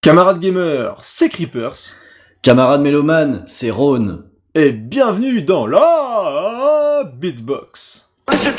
Camarades gamers, c'est Creepers. Camarades mélomanes, c'est Rhône. Et bienvenue dans la Beatsbox.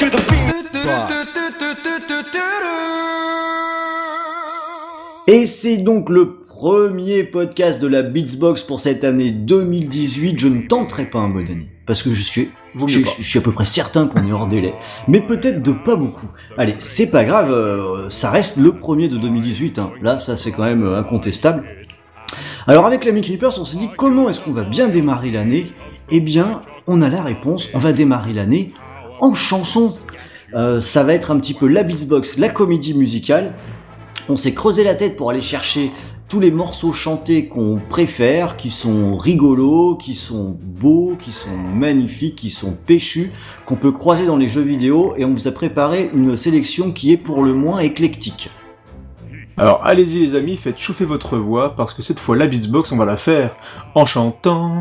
Et c'est donc le premier podcast de la Beatsbox pour cette année 2018. Je ne tenterai pas un bonne année, parce que je suis à peu près certain qu'on est hors délai. Mais peut-être de pas beaucoup. Allez, c'est pas grave, ça reste le premier de 2018. Hein. Là, ça c'est quand même incontestable. Alors avec l'ami Creepers, on s'est dit comment est-ce qu'on va bien démarrer l'année ? Eh bien, on a la réponse, on va démarrer l'année en chanson. Ça va être un petit peu la Beatsbox, la comédie musicale. On s'est creusé la tête pour aller chercher tous les morceaux chantés qu'on préfère, qui sont rigolos, qui sont beaux, qui sont magnifiques, qui sont péchus, qu'on peut croiser dans les jeux vidéo, et on vous a préparé une sélection qui est pour le moins éclectique. Alors allez-y les amis, faites chauffer votre voix, parce que cette fois la Beatsbox, on va la faire en chantant...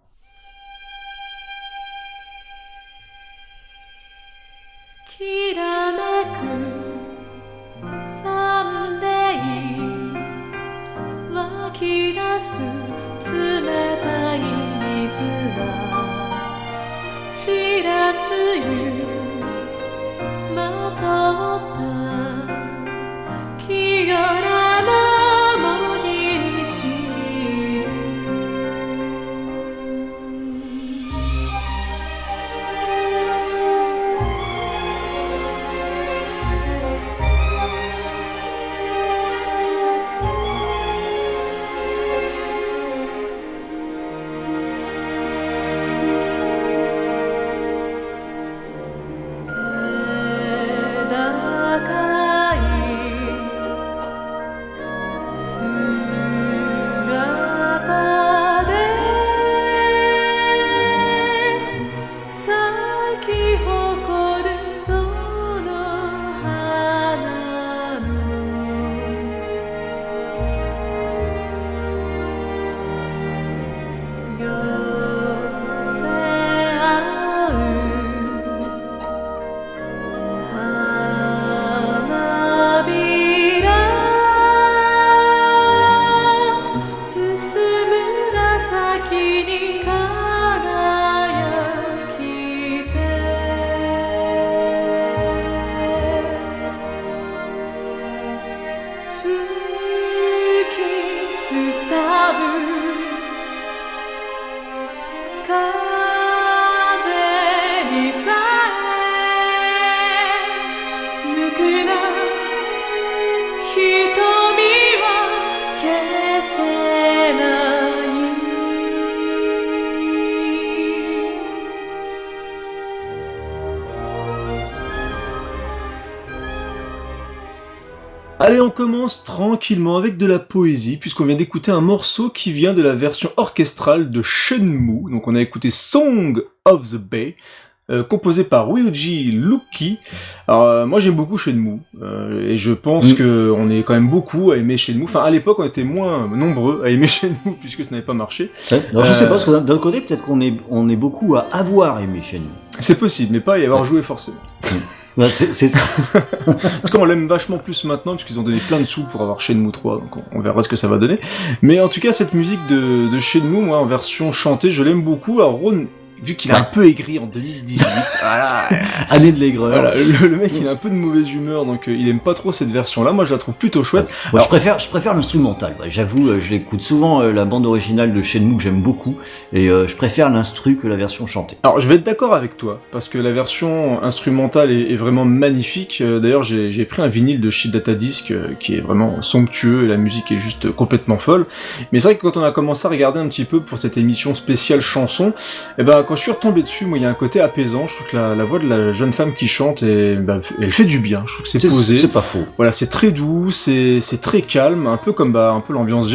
Allez, on commence tranquillement avec de la poésie, puisqu'on vient d'écouter un morceau qui vient de la version orchestrale de Shenmue. Donc on a écouté Song of the Bay, composé par Ryuji Luki. Alors moi j'aime beaucoup Shenmue, et je pense que on est quand même beaucoup à aimer Shenmue. Enfin à l'époque on était moins nombreux à aimer Shenmue, puisque ça n'avait pas marché. Alors, je sais pas, parce que d'un côté peut-être qu'on est beaucoup à avoir aimé Shenmue. C'est possible, mais pas à y avoir joué forcément. Ouais, c'est ça. En tout cas, on l'aime vachement plus maintenant, puisqu'ils ont donné plein de sous pour avoir Shenmue 3, donc on verra ce que ça va donner. Mais en tout cas, cette musique de Shenmue, moi, en version chantée, je l'aime beaucoup. Alors, Ron, vu qu'il a un peu aigri en 2018, voilà, année de l'aigreur. Voilà, le mec, il a un peu de mauvaise humeur, donc il aime pas trop cette version-là. Moi, je la trouve plutôt chouette. Moi, alors, je préfère l'instrumental. Ouais, j'avoue, je l'écoute souvent, la bande originale de Shenmue que j'aime beaucoup, et je préfère l'instru que la version chantée. Alors, je vais être d'accord avec toi, parce que la version instrumentale est vraiment magnifique. D'ailleurs, j'ai pris un vinyle de chez Datadisc qui est vraiment somptueux, et la musique est juste complètement folle. Mais c'est vrai que quand on a commencé à regarder un petit peu pour cette émission spéciale chanson, eh ben, quand je suis retombé dessus, moi, il y a un côté apaisant. Je trouve que la voix de la jeune femme qui chante, elle fait du bien. Je trouve que c'est posé. C'est pas faux. Voilà, c'est très doux, c'est très calme, un peu comme un peu l'ambiance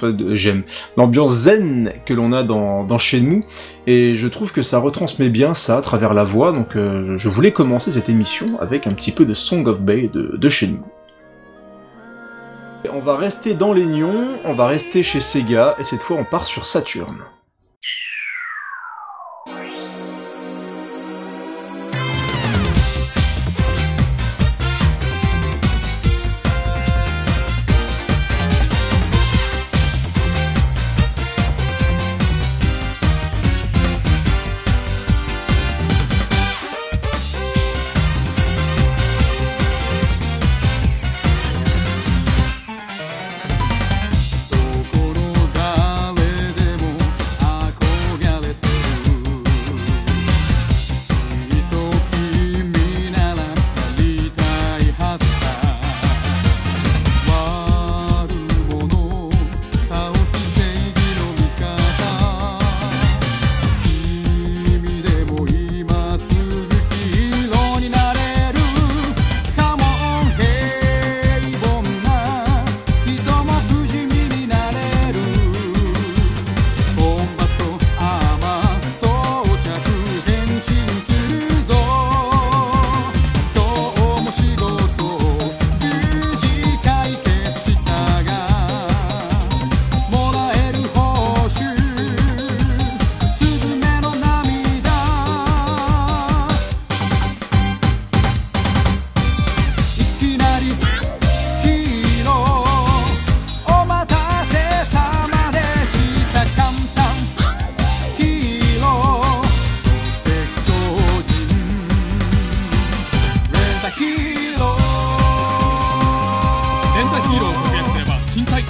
l'ambiance zen que l'on a dans Shenmue. Et je trouve que ça retransmet bien ça à travers la voix. Donc, je voulais commencer cette émission avec un petit peu de Song of Bay de Shenmue. On va rester dans les nions, on va rester chez Sega, et cette fois on part sur Saturn.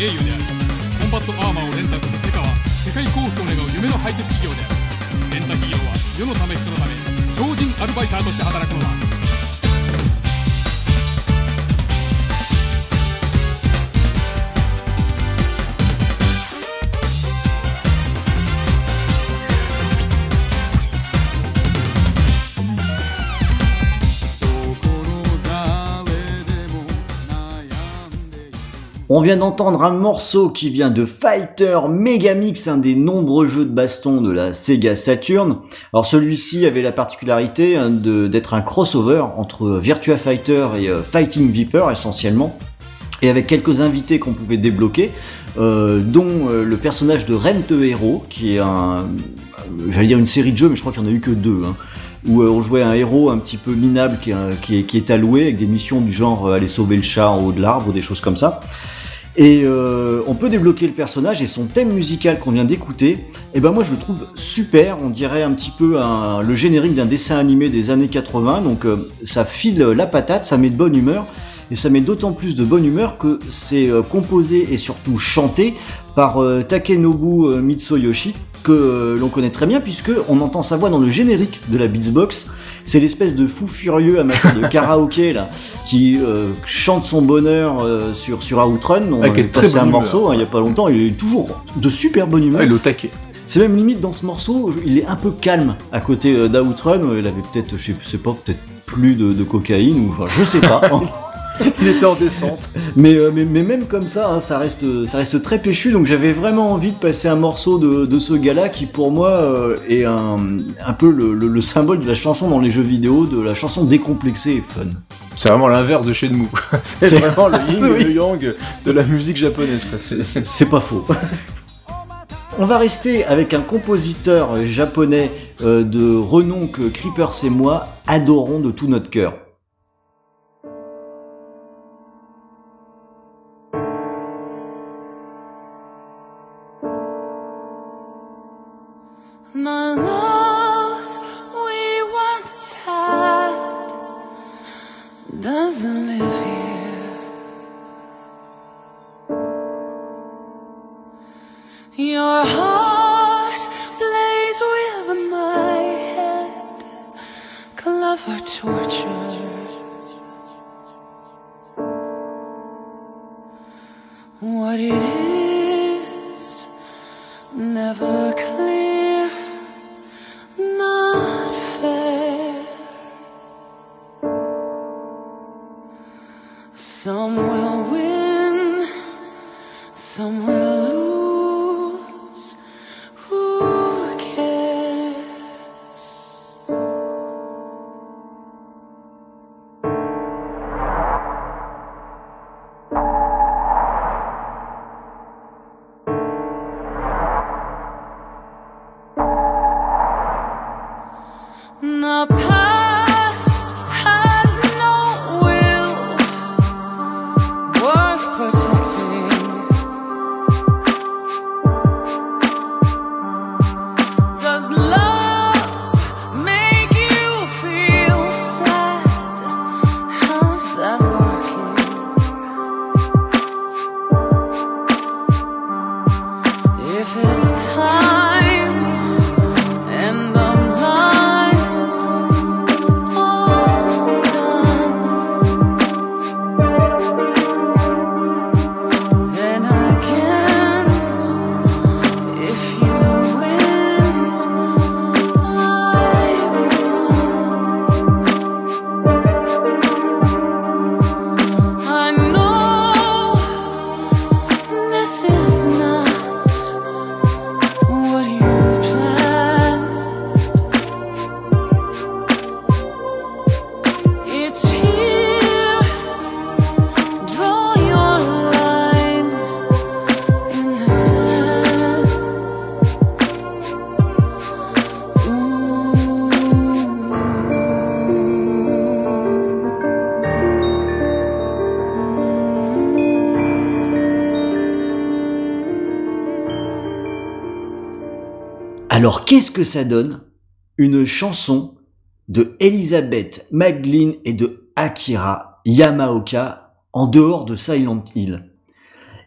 栄誉である。コンバットアーマーをレンタするセカは世界幸福を願う夢のハイテク企業である。レンタ企業は世のため人のため超人アルバイターとして働くのだ。 On vient d'entendre un morceau qui vient de Fighter Megamix, un des nombreux jeux de baston de la Sega Saturn. Alors celui-ci avait la particularité d'être un crossover entre Virtua Fighter et Fighting Viper essentiellement, et avec quelques invités qu'on pouvait débloquer, dont le personnage de Ren the Hero, qui est j'allais dire une série de jeux, mais je crois qu'il n'y en a eu que 2, où on jouait un héros un petit peu minable qui est alloué avec des missions du genre aller sauver le chat en haut de l'arbre ou des choses comme ça. Et on peut débloquer le personnage et son thème musical qu'on vient d'écouter, et ben moi je le trouve super, on dirait un petit peu le générique d'un dessin animé des années 80, donc ça file la patate, ça met de bonne humeur, et ça met d'autant plus de bonne humeur que c'est composé et surtout chanté par Takenobu Mitsuyoshi, que l'on connaît très bien puisque on entend sa voix dans le générique de la Beatsbox. C'est l'espèce de fou furieux amateur de karaoké là, qui chante son bonheur sur Outrun. On a passé un morceau il y a pas longtemps, il est toujours de super bonne humeur. Il est au taquet. C'est même limite dans ce morceau, il est un peu calme à côté d'Outrun. Il avait peut-être, je sais pas, peut-être plus de cocaïne ou enfin, je sais pas. Il était en descente. Mais même comme ça, ça reste très péchu, donc j'avais vraiment envie de passer un morceau de ce gars-là qui pour moi est un peu le symbole de la chanson dans les jeux vidéo, de la chanson décomplexée et fun. C'est vraiment l'inverse de Shenmue. C'est vraiment le yin et le yang de la musique japonaise. C'est pas faux. On va rester avec un compositeur japonais de renom que Creepers et moi adorons de tout notre cœur. My love, we once had, doesn't live here. Your heart plays with my head, clever torture. What it is, never clear. Not fair. Some will win, some will lose. Who cares? The past has no will worth protecting. Does love make you feel sad? How's that working? If it's time and I'm Alors qu'est-ce que ça donne une chanson de Elizabeth McGlynn et de Akira Yamaoka en dehors de Silent Hill?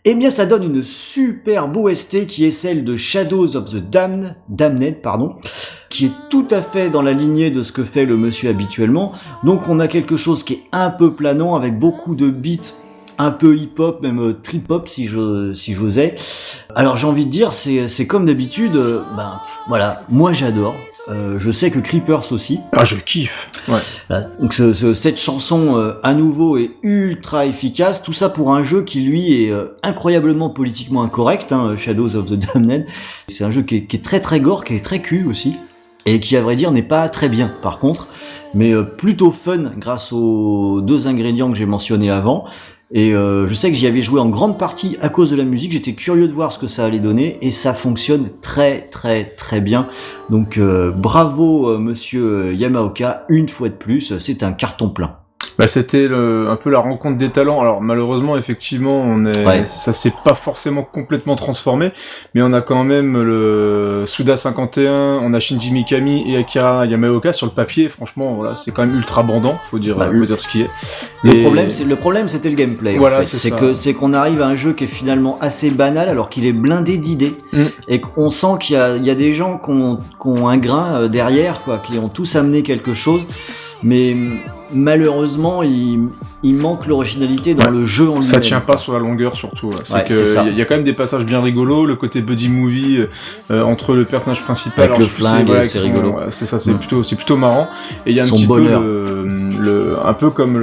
Eh bien, ça donne une superbe OST qui est celle de Shadows of the Damned, qui est tout à fait dans la lignée de ce que fait le monsieur habituellement. Donc on a quelque chose qui est un peu planant, avec beaucoup de beats un peu hip-hop, même trip-hop si j'osais. Alors j'ai envie de dire, c'est comme d'habitude, voilà, moi j'adore. Je sais que Creepers aussi. Ah, je kiffe. Ouais. Voilà. Donc cette chanson à nouveau est ultra efficace. Tout ça pour un jeu qui lui est incroyablement politiquement incorrect. Shadows of the Damned. C'est un jeu qui est très très gore, qui est très cul aussi, et qui à vrai dire n'est pas très bien par contre, mais plutôt fun grâce aux 2 ingrédients que j'ai mentionnés avant. Et je sais que j'y avais joué en grande partie à cause de la musique, j'étais curieux de voir ce que ça allait donner, et ça fonctionne très très très bien. Donc bravo monsieur Yamaoka, une fois de plus, c'est un carton plein. C'était un peu la rencontre des talents. Alors malheureusement, effectivement, ça s'est pas forcément complètement transformé, mais on a quand même le Suda 51, on a Shinji Mikami et Akira Yamaoka sur le papier. Franchement, voilà, c'est quand même ultra bandant, faut dire ce qui est. Le problème, c'était le gameplay. Voilà, en fait. C'est qu'on arrive à un jeu qui est finalement assez banal, alors qu'il est blindé d'idées, et qu'on sent qu'il y a des gens qui ont un grain derrière, quoi, qui ont tous amené quelque chose. Mais malheureusement, il manque l'originalité dans le jeu en lui-même. Ça tient pas sur la longueur surtout. Il y a quand même des passages bien rigolos, le côté buddy movie entre le personnage principal, avec le flingue, c'est rigolo. C'est ça, c'est plutôt marrant. Et il y a un petit bonheur. peu un peu comme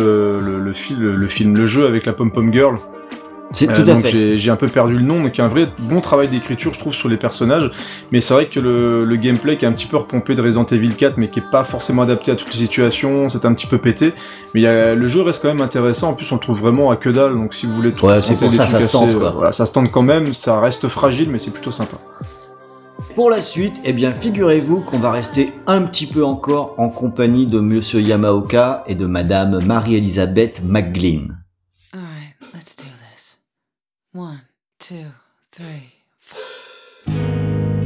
le jeu avec la Pom Pom Girl. C'est tout à donc fait. j'ai un peu perdu le nom, donc il y a un vrai bon travail d'écriture je trouve sur les personnages, mais c'est vrai que le gameplay qui est un petit peu repompé de Resident Evil 4 mais qui est pas forcément adapté à toutes les situations, c'est un petit peu pété, mais le jeu reste quand même intéressant, en plus on le trouve vraiment à que dalle, donc si vous voulez c'est pour ça se tente quoi. Voilà, ça se tente quand même, ça reste fragile mais c'est plutôt sympa. Pour la suite, eh bien figurez-vous qu'on va rester un petit peu encore en compagnie de monsieur Yamaoka et de madame Marie-Elisabeth McGlynn. Alright, let's do this. 1, 2, 3, 4.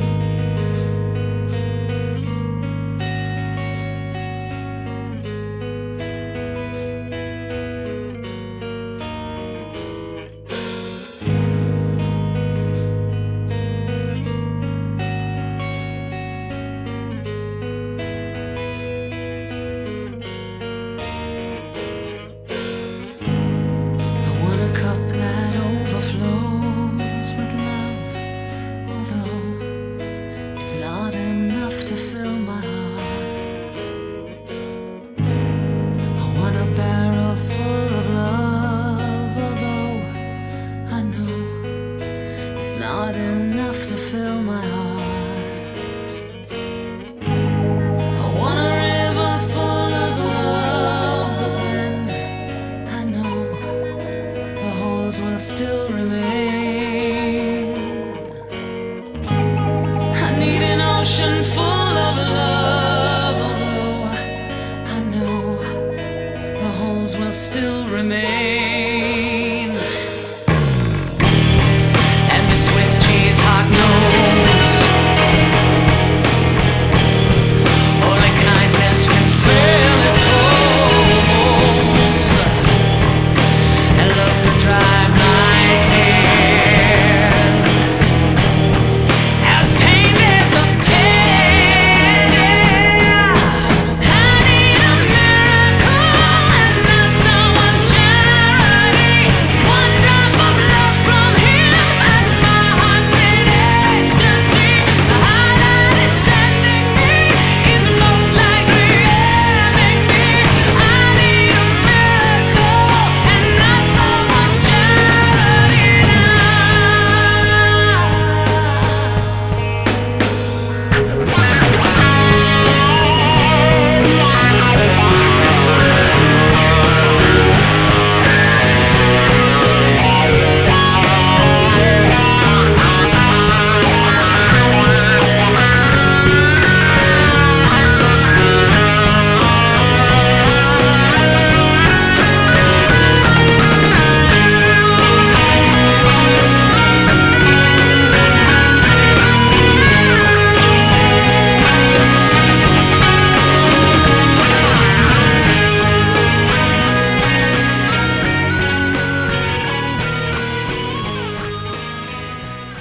I want a cup that overflows with love, although it's not enough to fill my heart. I want a barrel full of love, although I know it's not enough to fill my heart. I want a river full of love, but then I know the holes will still remain. I need an ocean full of love, although I know the holes will still remain. And the Swiss cheese hot nose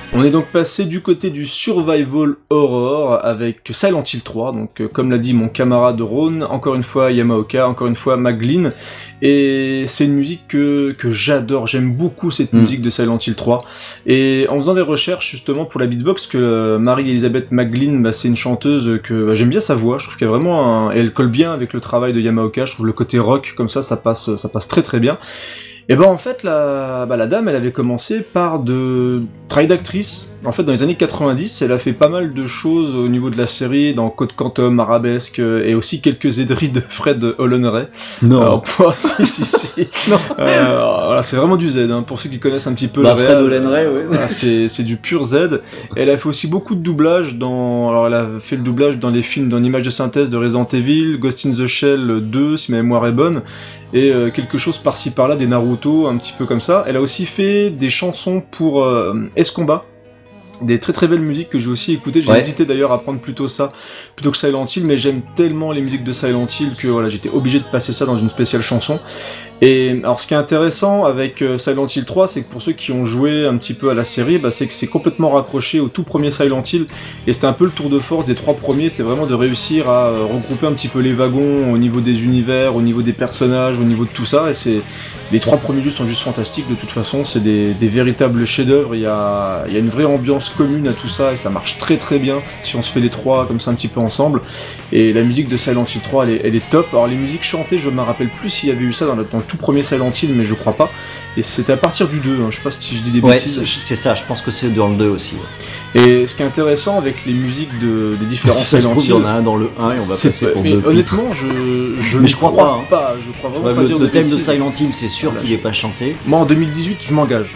On est donc passé du côté du survival horror avec Silent Hill 3, donc comme l'a dit mon camarade Ron, encore une fois Yamaoka, encore une fois Maglin, et c'est une musique que j'adore, j'aime beaucoup cette musique de Silent Hill 3, et en faisant des recherches justement pour la beatbox, que Marie-Elisabeth Maglin, c'est une chanteuse que j'aime bien sa voix, je trouve qu'elle a vraiment et elle colle bien avec le travail de Yamaoka, je trouve le côté rock comme ça passe très très bien. Et ben en fait la dame elle avait commencé par de travail d'actrice. En fait dans les années 90 elle a fait pas mal de choses au niveau de la série, dans Code Quantum, Arabesque et aussi quelques aideries de Fred Hollonray. Non. Si. Non. Voilà, c'est vraiment du Z pour ceux qui connaissent un petit peu Fred Hollonray, ouais. Voilà, c'est du pur Z. Elle a fait aussi beaucoup de doublage elle a fait le doublage dans les films dans l'image de synthèse de Resident Evil, Ghost in the Shell 2 si ma mémoire est bonne. Et quelque chose par-ci par-là, des Naruto, un petit peu comme ça. Elle a aussi fait des chansons pour S-Combat, des très très belles musiques que j'ai aussi écoutées. J'ai hésité d'ailleurs à prendre plutôt ça, plutôt que Silent Hill, mais j'aime tellement les musiques de Silent Hill que voilà, j'étais obligé de passer ça dans une spéciale chanson. Et alors ce qui est intéressant avec Silent Hill 3, c'est que pour ceux qui ont joué un petit peu à la série, c'est que c'est complètement raccroché au tout premier Silent Hill, et c'était un peu le tour de force des 3 premiers, c'était vraiment de réussir à regrouper un petit peu les wagons au niveau des univers, au niveau des personnages, au niveau de tout ça, et les 3 premiers jeux sont juste fantastiques de toute façon, c'est des véritables chefs-d'œuvre, il y a une vraie ambiance commune à tout ça, et ça marche très très bien si on se fait les 3 comme ça un petit peu ensemble, et la musique de Silent Hill 3 elle est top. Alors les musiques chantées, je me rappelle plus s'il y avait eu ça dans le tout premier Silent Hill, mais je crois pas. Et c'était à partir du 2, je sais pas si je dis des bêtises. C'est ça, je pense que c'est dans le 2 aussi. Ouais. Et ce qui est intéressant avec les musiques des différents Silent Hill, il y en a un dans le 1 et on va passer pour mais 2. Honnêtement, je crois pas. Je crois vraiment pas dire le thème de Silent Hill, c'est sûr qu'il est pas chanté. Moi en 2018, je m'engage.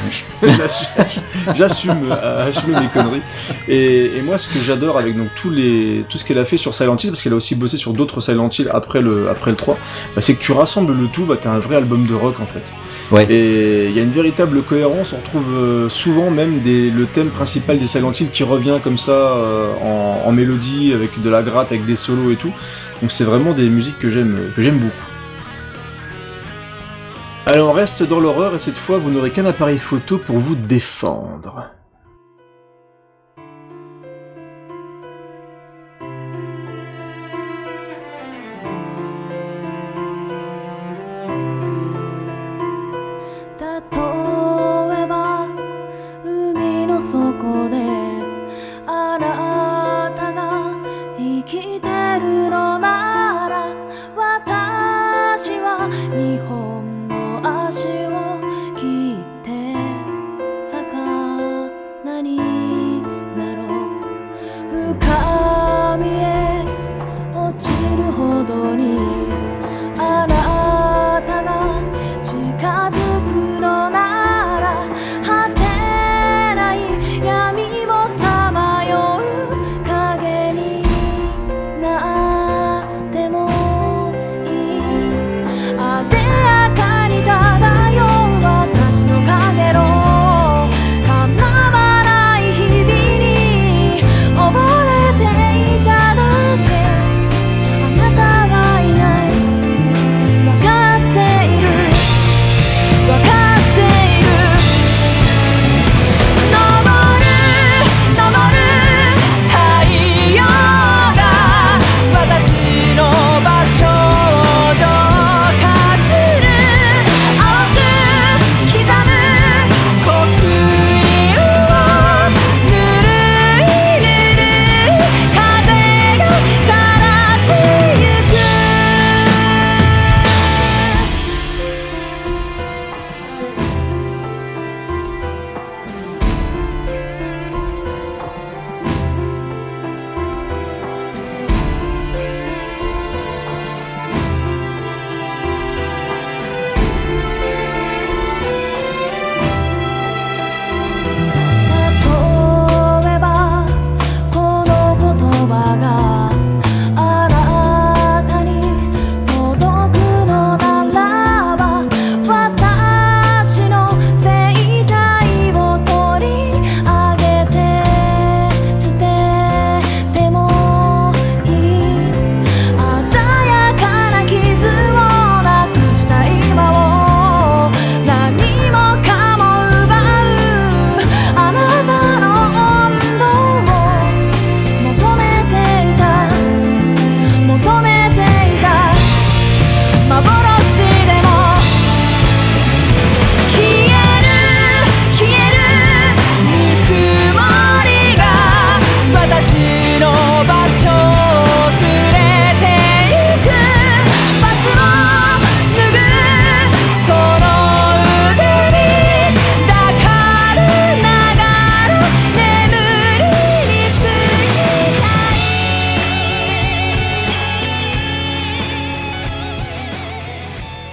J'assume mes conneries. Et moi, ce que j'adore avec donc tout ce qu'elle a fait sur Silent Hill, parce qu'elle a aussi bossé sur d'autres Silent Hill après le 3, c'est que tu rassembles le tout, t'as un vrai album de rock en fait. Ouais. Et il y a une véritable cohérence, on retrouve souvent même le thème principal des Silent Hill qui revient comme ça en mélodie, avec de la gratte, avec des solos et tout. Donc c'est vraiment des musiques que j'aime beaucoup. Allez, on reste dans l'horreur et cette fois vous n'aurez qu'un appareil photo pour vous défendre.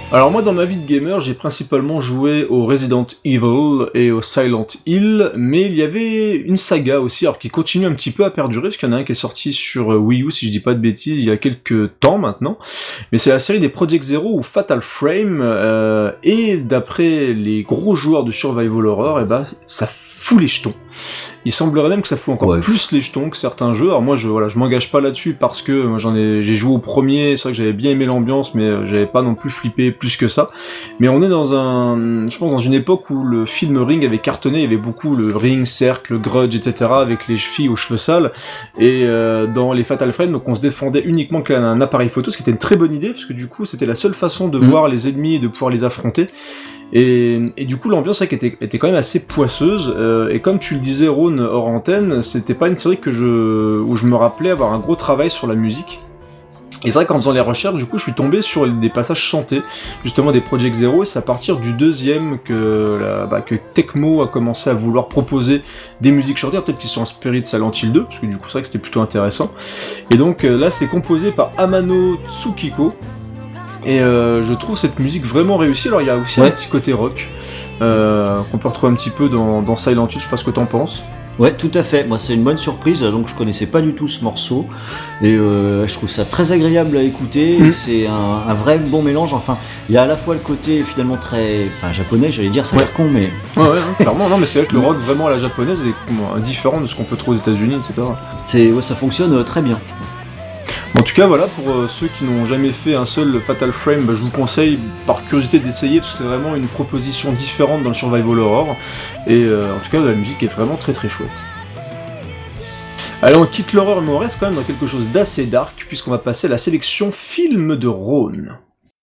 Alors moi dans ma vie de gamer, j'ai principalement joué au Resident Evil et au Silent Hill, mais il y avait une saga aussi, alors qui continue un petit peu à perdurer, parce qu'il y en a un qui est sorti sur Wii U, si je dis pas de bêtises, il y a quelques temps maintenant, mais c'est la série des Project Zero ou Fatal Frame, et d'après les gros joueurs de Survival Horror, ça fout les jetons. Il semblerait même que ça fout encore plus les jetons que certains jeux. Alors moi je m'engage pas là-dessus parce que moi j'ai joué au premier, c'est vrai que j'avais bien aimé l'ambiance, mais j'avais pas non plus flippé plus que ça. Mais on est je pense dans une époque où le film Ring avait cartonné, il y avait beaucoup le Ring, Cercle, Grudge, etc. avec les filles aux cheveux sales. Et dans les Fatal Frame, donc on se défendait uniquement qu'à un appareil photo, ce qui était une très bonne idée parce que du coup c'était la seule façon de voir les ennemis et de pouvoir les affronter. Et du coup l'ambiance était quand même assez poisseuse, et comme tu le disais Ron hors antenne, c'était pas une série où je me rappelais avoir un gros travail sur la musique. Et c'est vrai qu'en faisant les recherches, du coup, je suis tombé sur des passages chantés, justement des Project Zero, et c'est à partir du deuxième que Tecmo a commencé à vouloir proposer des musiques chantées, peut-être qu'ils sont inspirés de Silent Hill 2, parce que du coup c'est vrai que c'était plutôt intéressant. Et donc là c'est composé par Amano Tsukiko, et je trouve cette musique vraiment réussie. Alors il y a aussi un petit côté rock, qu'on peut retrouver un petit peu dans Silent Hill, je sais pas ce que t'en penses. Ouais, tout à fait. Moi, c'est une bonne surprise. Donc, je connaissais pas du tout ce morceau, et je trouve ça très agréable à écouter. C'est un vrai bon mélange. Enfin, il y a à la fois le côté finalement très japonais, j'allais dire, ça a l'air con, mais ouais, clairement. Non, mais c'est vrai que le rock vraiment à la japonaise est différent de ce qu'on peut trouver aux États-Unis, etc. Ça fonctionne très bien. En tout cas, voilà, pour ceux qui n'ont jamais fait un seul Fatal Frame, je vous conseille par curiosité d'essayer, parce que c'est vraiment une proposition différente dans le survival horror, et en tout cas, la musique est vraiment très très chouette. Allez, on quitte l'horreur, mais on reste quand même dans quelque chose d'assez dark, puisqu'on va passer à la sélection film de Rhône.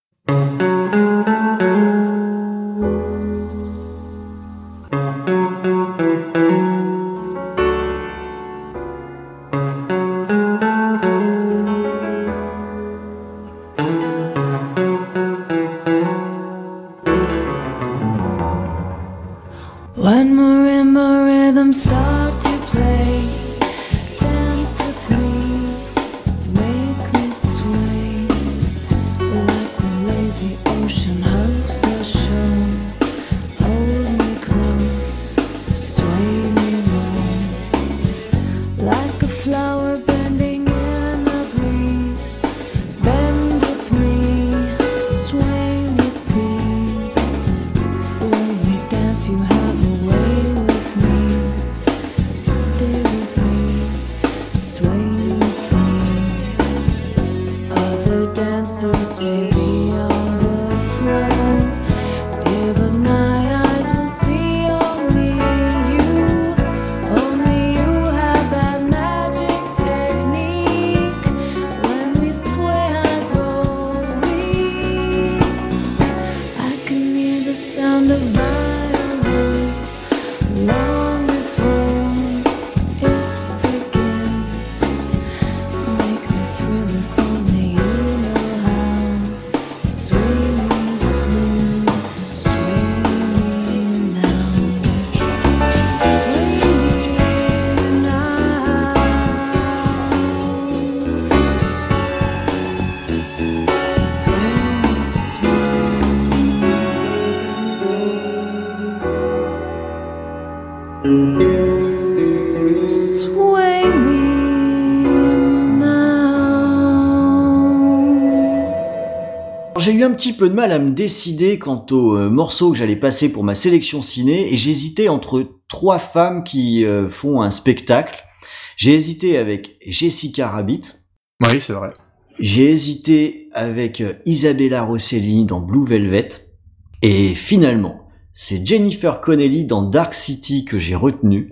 When marimba rhythms start to play, dance with me, make me sway, like the lazy ocean hugs the shore. Hold me close, sway me more, like a flower bending in the breeze. Bend with me, sway with ease. When we dance, you have J'ai eu un petit peu de mal à me décider quant aux morceaux que j'allais passer pour ma sélection ciné, et j'hésitais entre trois femmes qui font un spectacle. J'ai hésité avec Jessica Rabbit. Oui, c'est vrai. J'ai hésité avec Isabella Rossellini dans Blue Velvet. Et finalement, c'est Jennifer Connelly dans Dark City que j'ai retenu.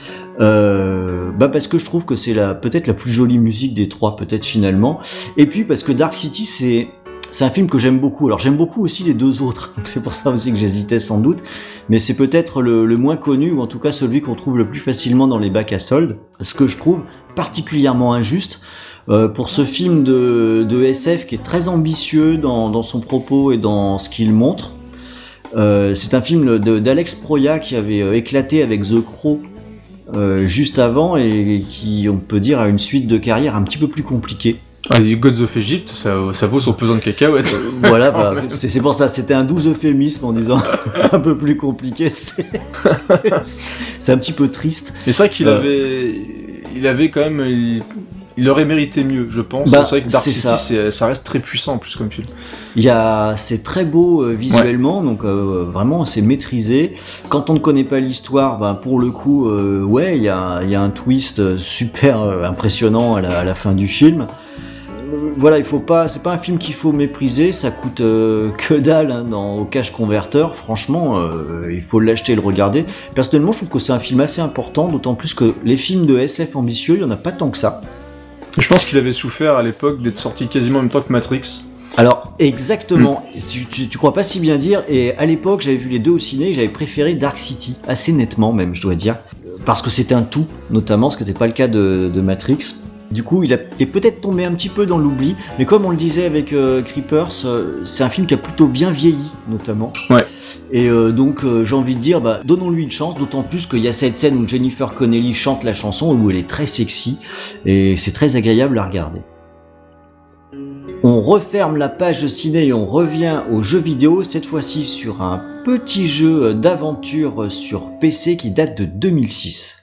Parce que je trouve que c'est peut-être la plus jolie musique des trois, peut-être finalement. Et puis parce que Dark City, c'est un film que j'aime beaucoup. Alors j'aime beaucoup aussi les deux autres, donc c'est pour ça aussi que j'hésitais sans doute. Mais c'est peut-être le moins connu, ou en tout cas celui qu'on trouve le plus facilement dans les bacs à soldes. Ce que je trouve particulièrement injuste pour ce film de SF qui est très ambitieux dans son propos et dans ce qu'il montre. C'est un film d'Alex Proyas qui avait éclaté avec The Crow juste avant, et qui, on peut dire, a une suite de carrière un petit peu plus compliquée. Ah, les Gods of Egypt, ça vaut son pesant de cacahuètes. Voilà, bah, c'est pour ça, c'était un doux euphémisme en disant un peu plus compliqué, c'est un petit peu triste. Mais c'est vrai qu'il avait quand même... Il aurait mérité mieux, je pense. Bah, c'est vrai que Dark City, ça reste très puissant en plus comme film. C'est très beau visuellement, donc vraiment c'est maîtrisé. Quand on ne connaît pas l'histoire, ben, pour le coup, il y a un twist super impressionnant à la fin du film. Voilà, c'est pas un film qu'il faut mépriser, ça coûte que dalle hein, au cash converter, franchement, il faut l'acheter et le regarder. Personnellement, je trouve que c'est un film assez important, d'autant plus que les films de SF ambitieux, il y en a pas tant que ça. Je pense qu'il avait souffert à l'époque d'être sorti quasiment en même temps que Matrix. Alors, exactement, tu crois pas si bien dire, et à l'époque, j'avais vu les deux au ciné, et j'avais préféré Dark City, assez nettement même, je dois dire, parce que c'était un tout, notamment, ce qui n'était pas le cas de Matrix. Du coup, il est peut-être tombé un petit peu dans l'oubli, mais comme on le disait avec Creepers, c'est un film qui a plutôt bien vieilli, notamment. Ouais. Et donc, j'ai envie de dire, donnons-lui une chance, d'autant plus qu'il y a cette scène où Jennifer Connelly chante la chanson, où elle est très sexy, et c'est très agréable à regarder. On referme la page ciné et on revient aux jeux vidéo, cette fois-ci sur un petit jeu d'aventure sur PC qui date de 2006.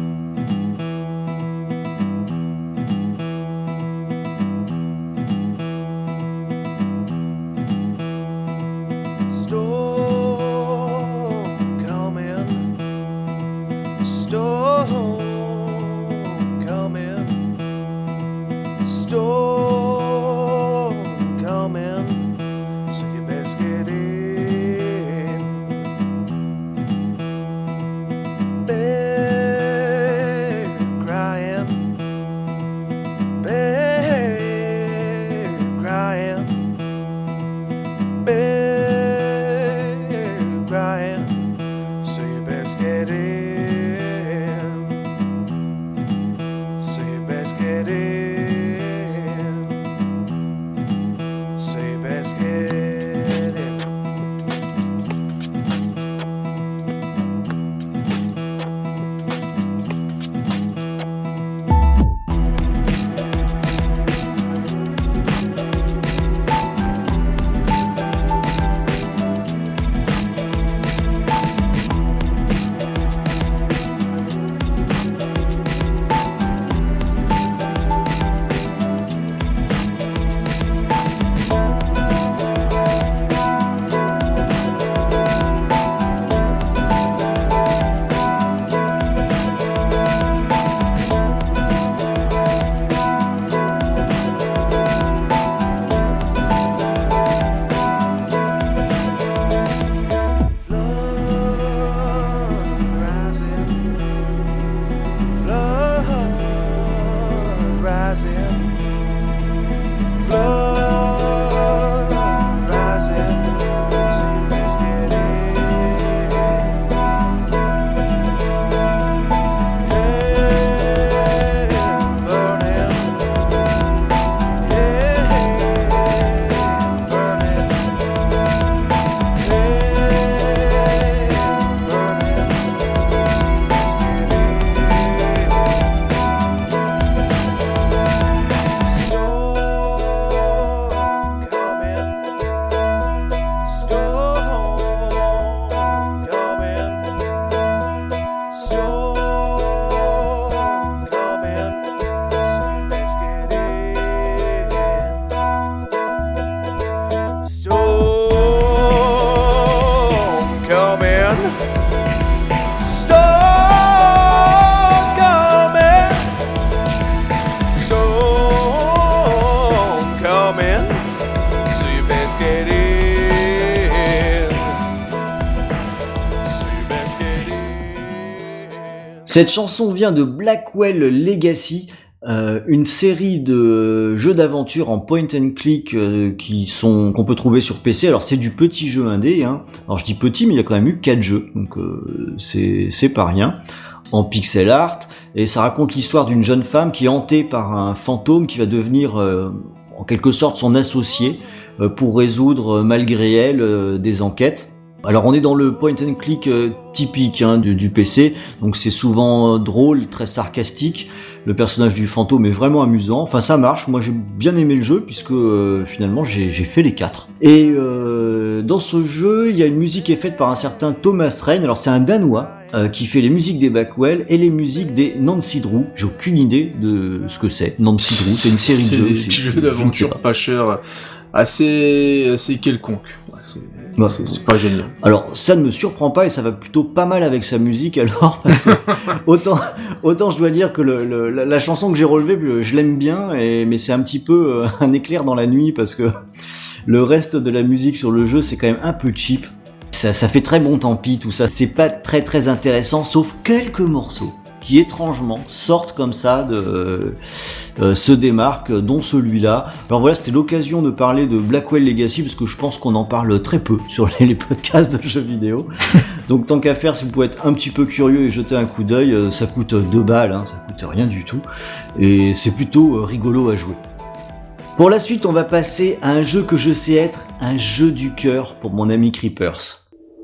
Cette chanson vient de Blackwell Legacy, une série de jeux d'aventure en point and click qu'on peut trouver sur PC. Alors c'est du petit jeu indé, hein. Alors je dis petit, mais il y a quand même eu 4 jeux, donc c'est pas rien, en pixel art, et ça raconte l'histoire d'une jeune femme qui est hantée par un fantôme qui va devenir en quelque sorte son associé pour résoudre malgré elle des enquêtes. Alors on est dans le point and click typique du PC, donc c'est souvent drôle, très sarcastique. Le personnage du fantôme est vraiment amusant, enfin ça marche, moi j'ai bien aimé le jeu puisque finalement j'ai fait les 4. Et dans ce jeu, il y a une musique qui est faite par un certain Thomas Rain, alors c'est un Danois qui fait les musiques des Backwell et les musiques des Nancy Drew. J'ai aucune idée de ce que c'est. Nancy Drew, c'est une série de jeux. C'est un jeu d'aventure pas cher, assez quelconque. Ouais, c'est pas génial. Alors ça ne me surprend pas et ça va plutôt pas mal avec sa musique alors parce que autant je dois dire que la chanson que j'ai relevée je l'aime bien mais c'est un petit peu un éclair dans la nuit parce que le reste de la musique sur le jeu c'est quand même un peu cheap. Ça fait très bon tant pis tout ça, c'est pas très très intéressant sauf quelques morceaux qui étrangement sortent comme ça se démarquent, dont celui-là. Alors voilà, c'était l'occasion de parler de Blackwell Legacy parce que je pense qu'on en parle très peu sur les podcasts de jeux vidéo. Donc tant qu'à faire, si vous pouvez être un petit peu curieux et jeter un coup d'œil, ça coûte 2 balles, ça coûte rien du tout et c'est plutôt rigolo à jouer. Pour la suite, on va passer à un jeu que je sais être un jeu du cœur pour mon ami Creepers.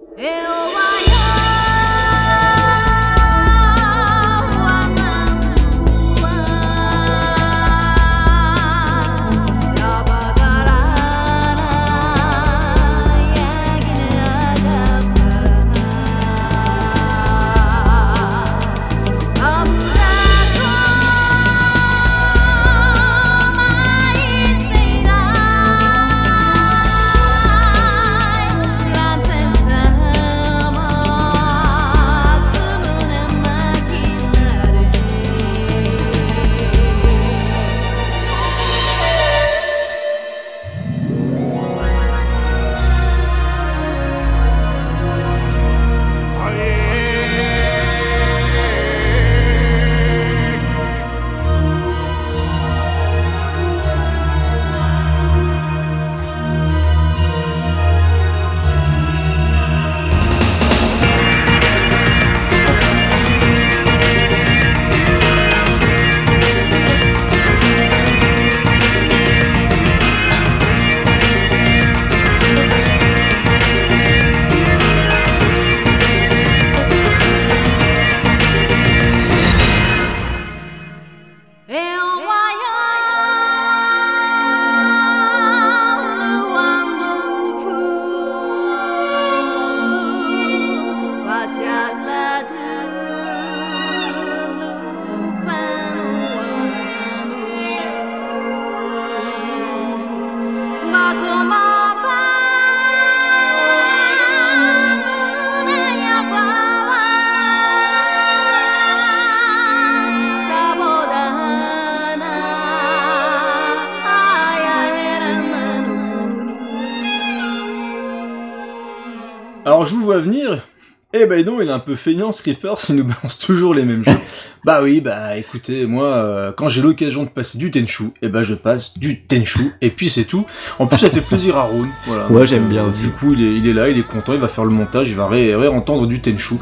Alors je vous vois venir, eh ben non, il est un peu feignant ce Creepers, il nous balance toujours les mêmes jeux. Bah oui, bah écoutez, moi, quand j'ai l'occasion de passer du Tenchu, eh ben je passe du Tenchu, et puis c'est tout. En plus ça fait plaisir à Rune, voilà. Ouais, j'aime bien aussi. Du coup il est là, il est content, il va faire le montage, il va réentendre du Tenchu,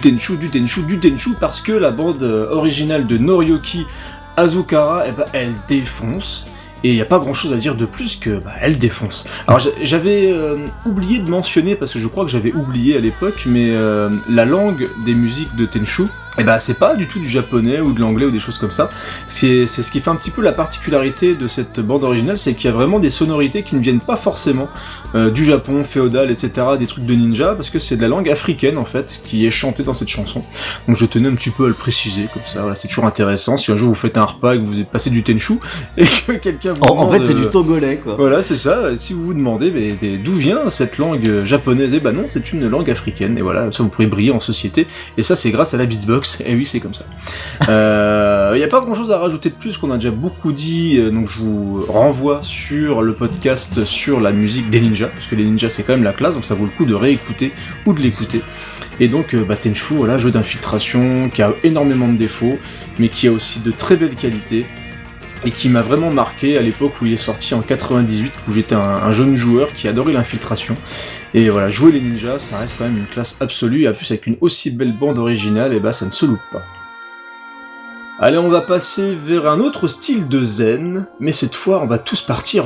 parce que la bande originale de Noriyuki Azukara, eh ben elle défonce. Et il n'y a pas grand chose à dire de plus que elle défonce. Alors j'avais oublié de mentionner, parce que je crois que j'avais oublié à l'époque, mais la langue des musiques de Tenchu, c'est pas du tout du japonais ou de l'anglais ou des choses comme ça. C'est ce qui fait un petit peu la particularité de cette bande originale, c'est qu'il y a vraiment des sonorités qui ne viennent pas forcément du Japon, féodal, etc., des trucs de ninja, parce que c'est de la langue africaine en fait, qui est chantée dans cette chanson. Donc je tenais un petit peu à le préciser, comme ça, voilà, c'est toujours intéressant. Si un jour vous faites un repas et que vous passez du Tenchu, et que quelqu'un vous demande... En fait c'est du togolais quoi. Voilà, c'est ça, si vous vous demandez d'où vient cette langue japonaise, non, c'est une langue africaine, et voilà, ça vous pourrez briller en société, et ça c'est grâce à la beatbox. Et oui, c'est comme ça. Y a pas grand chose à rajouter de plus, qu'on a déjà beaucoup dit, donc je vous renvoie sur le podcast sur la musique des ninjas, parce que les ninjas c'est quand même la classe, donc ça vaut le coup de réécouter ou de l'écouter. Et donc Tenchu, voilà, jeu d'infiltration qui a énormément de défauts, mais qui a aussi de très belles qualités, et qui m'a vraiment marqué à l'époque où il est sorti en 98, où j'étais un jeune joueur qui adorait l'infiltration. Et voilà, jouer les ninjas, ça reste quand même une classe absolue, et en plus avec une aussi belle bande originale, ça ne se loupe pas. Allez, on va passer vers un autre style de zen, mais cette fois on va tous partir en voyage. 「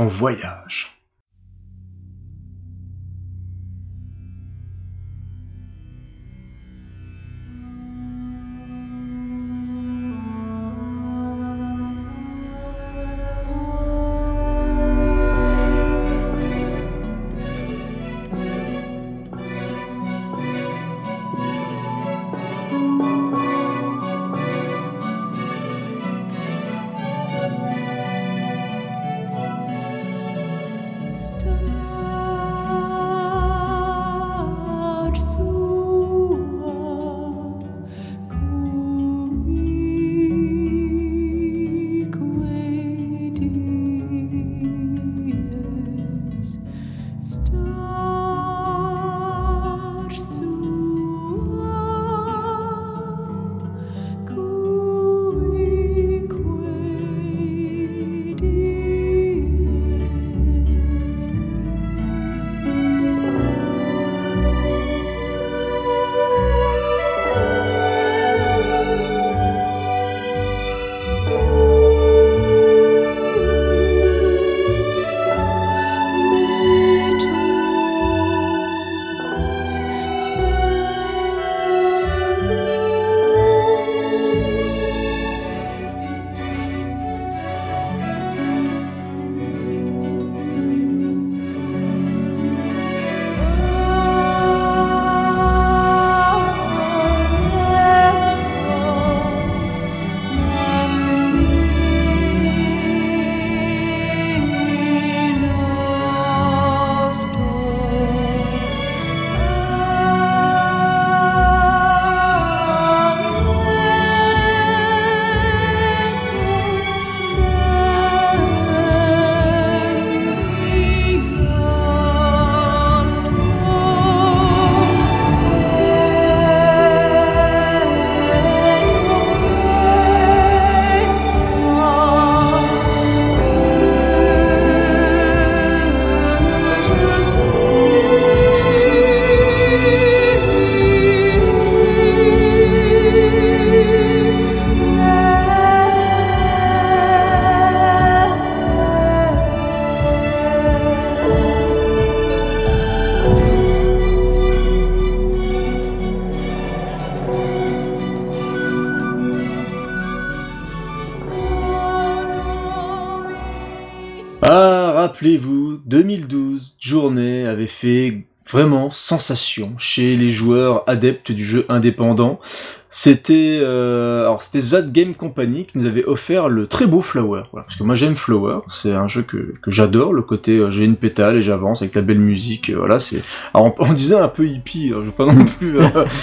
Ah, rappelez-vous, 2012, Journée avait fait vraiment sensation chez les joueurs adeptes du jeu indépendant. C'était c'était That Game Company qui nous avait offert le très beau Flower. Voilà, parce que moi j'aime Flower, c'est un jeu que j'adore, le côté j'ai une pétale et j'avance avec la belle musique. Voilà, c'est. Alors on disait un peu hippie. Je veux pas non plus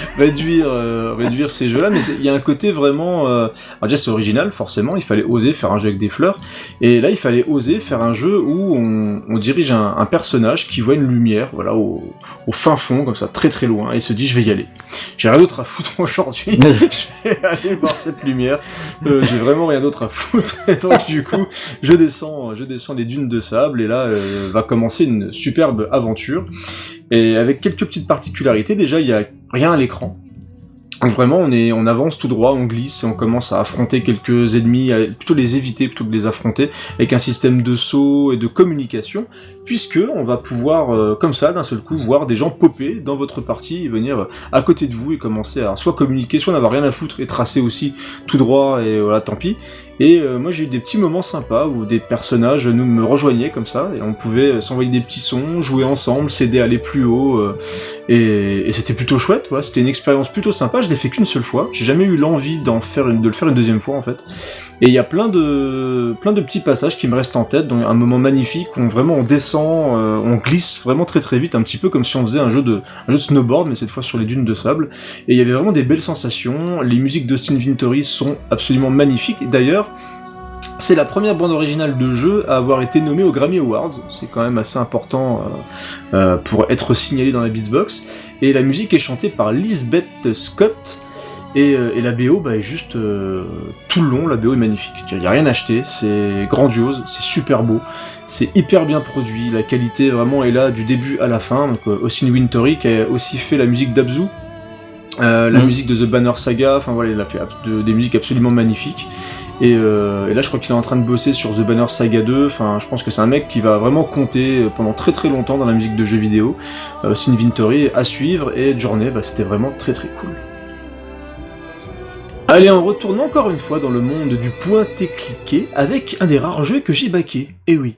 réduire ces jeux-là, mais il y a un côté vraiment. Alors déjà c'est original, forcément. Il fallait oser faire un jeu avec des fleurs, et là il fallait oser faire un jeu où on dirige un personnage qui voit une lumière, voilà, au fin fond comme ça, très très loin, et se dit je vais y aller. J'ai rien d'autre à foutre aujourd'hui. Je vais aller voir cette lumière. J'ai vraiment rien d'autre à foutre. Et donc du coup, je descends les dunes de sable et là va commencer une superbe aventure. Et avec quelques petites particularités. Déjà, il y a rien à l'écran. Vraiment, on avance tout droit, on glisse et on commence à affronter quelques ennemis, plutôt les éviter plutôt que les affronter, avec un système de saut et de communication, puisque on va pouvoir, comme ça, d'un seul coup, voir des gens popper dans votre partie, et venir à côté de vous et commencer à soit communiquer, soit n'avoir rien à foutre et tracer aussi tout droit, et voilà, tant pis. Et moi j'ai eu des petits moments sympas où des personnages nous me rejoignaient comme ça, et on pouvait s'envoyer des petits sons, jouer ensemble, s'aider à aller plus haut, et c'était plutôt chouette, voilà, c'était une expérience plutôt sympa. Je l'ai fait qu'une seule fois, j'ai jamais eu l'envie de le faire une deuxième fois en fait. Et il y a plein de petits passages qui me restent en tête, dont un moment magnifique où vraiment on descend, on glisse vraiment très très vite, un petit peu comme si on faisait un jeu de snowboard, mais cette fois sur les dunes de sable. Et il y avait vraiment des belles sensations. Les musiques d'Austin Wintory sont absolument magnifiques. Et d'ailleurs, c'est la première bande originale de jeu à avoir été nommée aux Grammy Awards. C'est quand même assez important pour être signalé dans la Beatsbox. Et la musique est chantée par Lisbeth Scott. Et la BO est juste tout le long, la BO est magnifique. Il n'y a rien à acheter, c'est grandiose, c'est super beau, c'est hyper bien produit, la qualité vraiment est là du début à la fin. Donc Austin Wintory qui a aussi fait la musique d'Abzu, la musique de The Banner Saga, enfin voilà, il a fait des musiques absolument magnifiques. Et là je crois qu'il est en train de bosser sur The Banner Saga 2, enfin je pense que c'est un mec qui va vraiment compter pendant très très longtemps dans la musique de jeux vidéo. Austin Wintory à suivre, et Journey, c'était vraiment très très cool. Allez, on retourne encore une fois dans le monde du pointé-cliqué avec un des rares jeux que j'ai backé, et oui.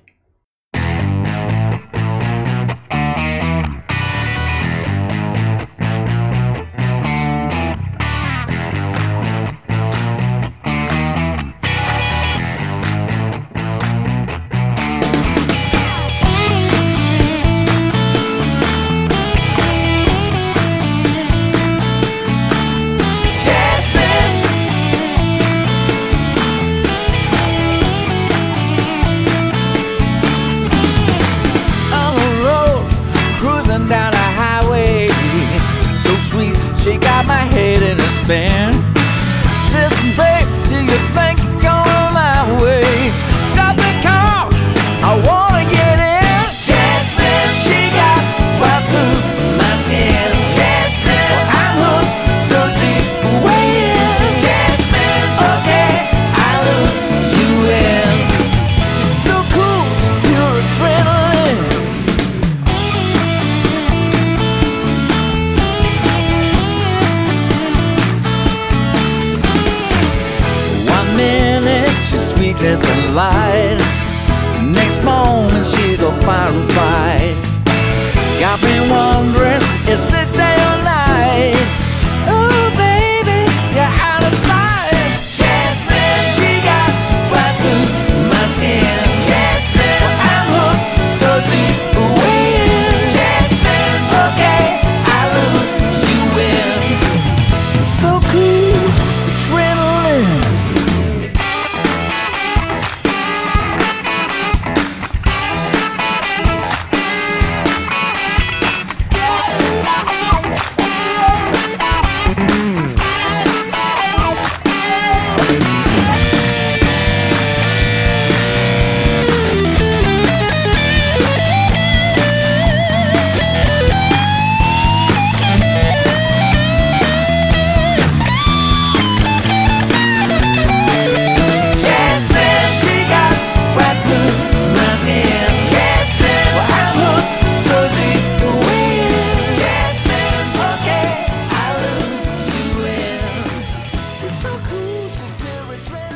Listen, babe, do you think you're going my way? Stop the car, I wanna get in. Jasmine, she got right through my skin. Jasmine, well, I'm hooked so deep way in. Jasmine, okay, I lose you in. She's so cool, she's pure adrenaline. She's sweet as a light. Next moment she's on fire and fight. Got me wondering, is it day or night? Ooh baby, you're out of sight. Jasmine, she got right through my skin. Jasmine, well, I'm hooked so deep way in. Jasmine, okay, I lose, you win. So cool, adrenaline.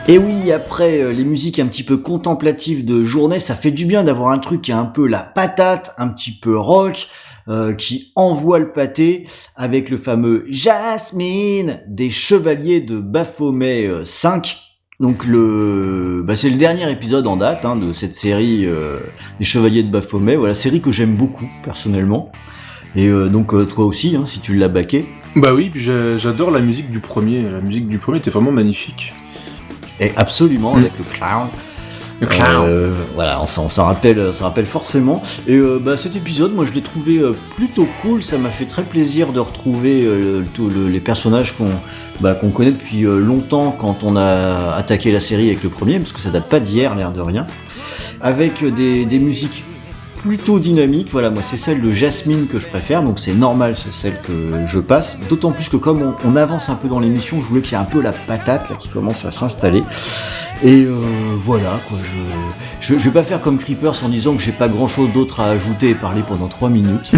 Et oui, après les musiques un petit peu contemplatives de journée, ça fait du bien d'avoir un truc qui a un peu la patate, un petit peu rock, qui envoie le pâté, avec le fameux Jasmine des Chevaliers de Baphomet 5. Donc c'est le dernier épisode en date de cette série des Chevaliers de Baphomet. Voilà, série que j'aime beaucoup personnellement. Et donc toi aussi, si tu l'as baqué. Bah oui, puis j'adore la musique du premier. La musique du premier était vraiment magnifique. Et absolument, avec le clown. Le clown. Voilà, on s'en rappelle forcément. Et cet épisode, moi je l'ai trouvé plutôt cool. Ça m'a fait très plaisir de retrouver tous les personnages qu'on connaît depuis longtemps quand on a attaqué la série avec le premier, parce que ça date pas d'hier, l'air de rien. Avec des musiques plutôt dynamiques. Voilà, moi c'est celle de Jasmine que je préfère, donc c'est normal, c'est celle que je passe. D'autant plus que comme on avance un peu dans l'émission, je voulais qu'il y ait un peu la patate là qui commence à s'installer. Et voilà quoi, je vais pas faire comme Creepers en disant que j'ai pas grand chose d'autre à ajouter et parler pendant 3 minutes.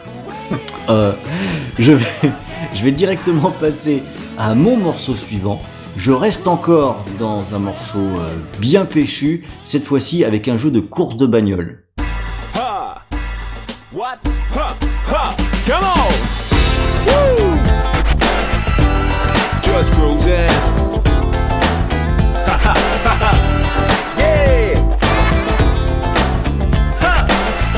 Je vais directement passer à mon morceau suivant. Je reste encore dans un morceau bien péchu, cette fois-ci avec un jeu de course de bagnole. Ha! What? Ha! Ha! Come on! Woo! Just cruising. Ha ha ha ha! Yeah! Ha!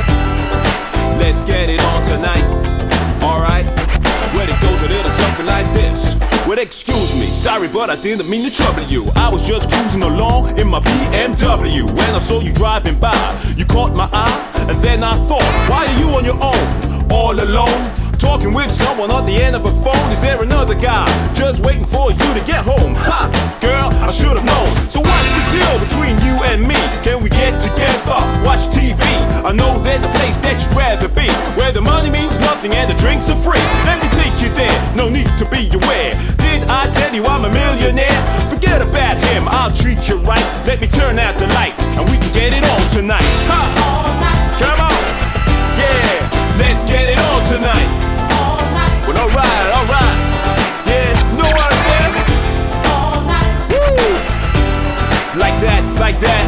Let's get it on tonight. Alright? When it goes a little something like this. Well, excuse me, sorry, but I didn't mean to trouble you. I was just cruising along in my BMW when I saw you driving by. You caught my eye, and then I thought, why are you on your own, all alone? Talking with someone on the end of a phone. Is there another guy just waiting for you to get home? Ha! Girl, I should have known. So what's the deal between you and me? Can we get together, watch TV? I know there's a place that you'd rather be, where the money means nothing and the drinks are free. Let me take you there, no need to be aware. Did I tell you I'm a millionaire? Forget about him, I'll treat you right. Let me turn out the light, and we can get it on tonight. Ha! Come on! Yeah, let's get it on tonight. Well, alright. Yeah, know what I'm saying? Woo! It's like that.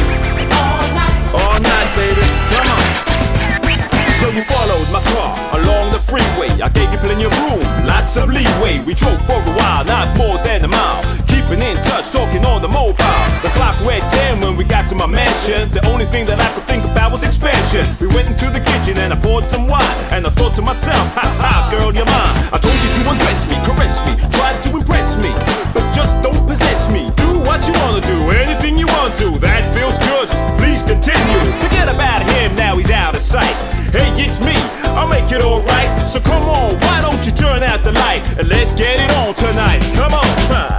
All night, baby. Come on. So you followed my car along the freeway. I gave you plenty of room, lots of leeway. We drove for a while, not more than a mile. Keeping in touch, talking on the mobile. The clock read 10 when we got to my mansion. The only thing that I could think about was expansion. We went into the kitchen and I poured some wine, and I thought to myself, ha ha, girl, you're mine. I told you to undress me, caress me, try to impress me, but just don't possess me. Do what you wanna do, anything you want to. That feels good, please continue. Forget about him, now he's out of sight. Hey, it's me, I'll make it alright. So come on, why don't you turn out the light, and let's get it on tonight. Come on.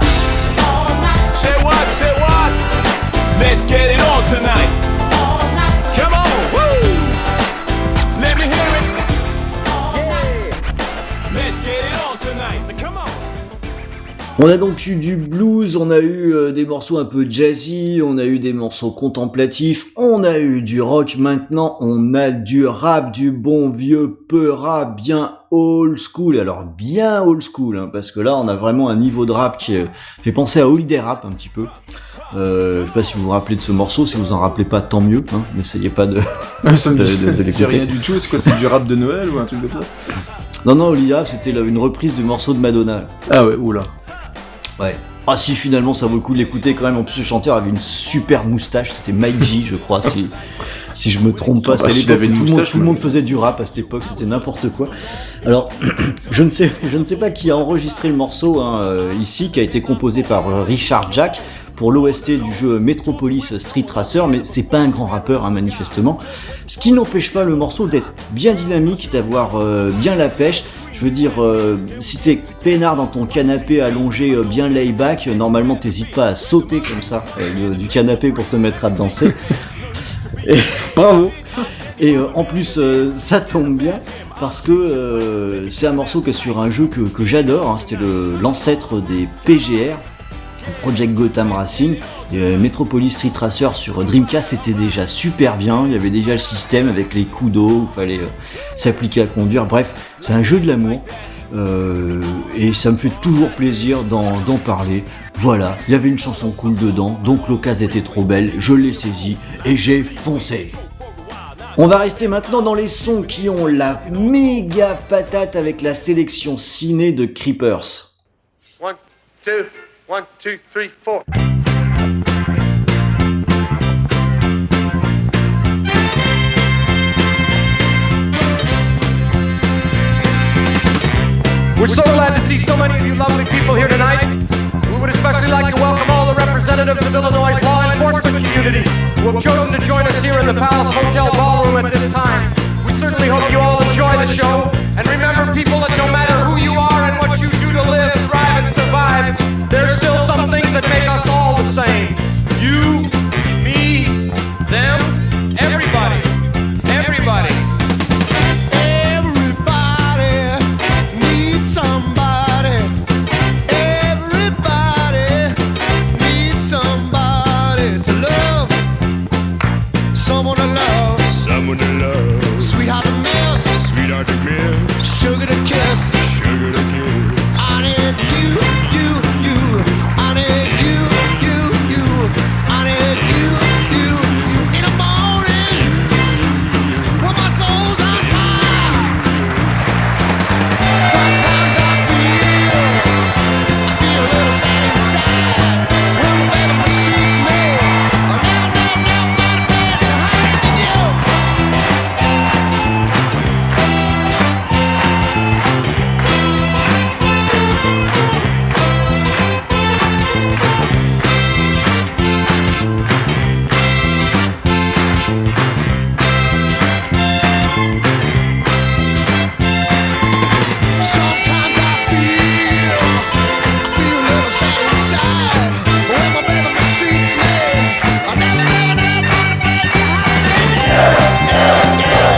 Say what? Let's get it on tonight. Come on, woo! Let me hear it. Yeah. Let's get it on tonight. Come on. On a donc eu du blues, on a eu des morceaux un peu jazzy, on a eu des morceaux contemplatifs, on a eu du rock, maintenant on a du rap, du bon vieux peu rap, bien old school. Alors bien old school, parce que là on a vraiment un niveau de rap qui fait penser à Holiday Rap un petit peu. Je sais pas si vous vous rappelez de ce morceau, si vous en rappelez pas, tant mieux, n'essayez pas de l'écouter. C'est rien du tout, c'est quoi, c'est du rap de Noël ou un truc de ça? Non, Holiday Rap, c'était une reprise du morceau de Madonna. Ah ouais, oula. Ouais. Ah si, finalement ça vaut le coup de l'écouter quand même. En plus le chanteur avait une super moustache, c'était Mike G je crois, si je me trompe pas. C'était l'époque où tout le monde faisait du rap à cette époque, c'était n'importe quoi. Alors je ne sais pas qui a enregistré le morceau ici, qui a été composé par Richard Jack pour l'OST du jeu Metropolis Street Racer, mais c'est pas un grand rappeur manifestement. Ce qui n'empêche pas le morceau d'être bien dynamique, d'avoir bien la pêche. Je veux dire, si t'es peinard dans ton canapé allongé bien lay-back, normalement t'hésites pas à sauter comme ça du canapé pour te mettre à danser. Et, bravo. Et en plus, ça tombe bien parce que c'est un morceau qui est sur un jeu que j'adore. C'était l'ancêtre des PGR, Project Gotham Racing. Metropolis Street Racer sur Dreamcast, c'était déjà super bien. Il y avait déjà le système avec les coups d'eau où il fallait s'appliquer à conduire. Bref, c'est un jeu de l'amour et ça me fait toujours plaisir d'en parler. Voilà, il y avait une chanson cool dedans, donc l'occasion était trop belle, je l'ai saisie et j'ai foncé. On va rester maintenant dans les sons qui ont la méga patate avec la sélection ciné de Creepers. 1, 2, 1, 2, 3, 4. We're so glad to see so many of you lovely people here tonight. We would especially like to welcome all the representatives of Illinois' law enforcement community who have chosen to join us here in the Palace Hotel Ballroom at this time. We certainly hope you all enjoy the show. And remember, people, that no matter who you are and what you do to live, thrive, and survive, there's still some things that make us all the same. You, me, them, everybody. Everybody. Sweetheart to miss, sweetheart to miss, sugar to kiss, sugar to kiss. I need you, I need you, I need you, in the morning, when my soul's on fire. Sometimes I feel a little sad inside, when my baby mistreats me. I never better to hide than you. Sometimes I feel a little sad inside when my baby mistreats me. I never better to hide than you.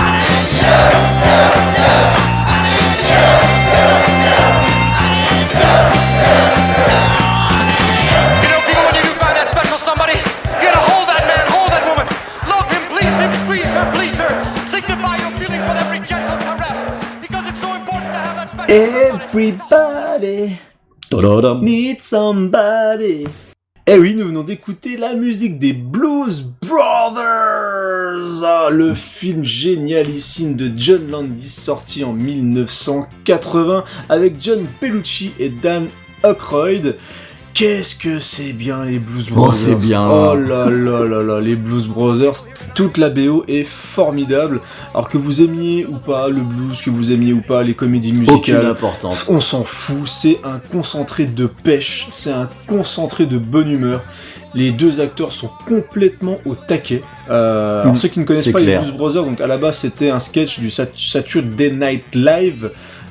You know, people, when you do find that special somebody, you gotta hold that man, hold that woman. Love him, please him, squeeze her, please her. Signify your feelings with every gentle caress. Because it's so important to have that special Everybody need somebody. Eh oui, nous venons d'écouter la musique des Blues Brothers, le film génialissime de John Landis sorti en 1980 avec John Pellucci et Dan Aykroyd. Qu'est-ce que c'est bien les Blues Brothers. Oh, c'est bien. Oh là là là là, les Blues Brothers, toute la BO est formidable. Alors que vous aimiez ou pas le blues, que vous aimiez ou pas les comédies musicales, Aucune importance. on s'en fout, c'est un concentré de pêche, c'est un concentré de bonne humeur. Les deux acteurs sont complètement au taquet. Alors ceux qui ne connaissent c'est pas clair. les Blues Brothers, donc à la base c'était un sketch du Saturday Night Live.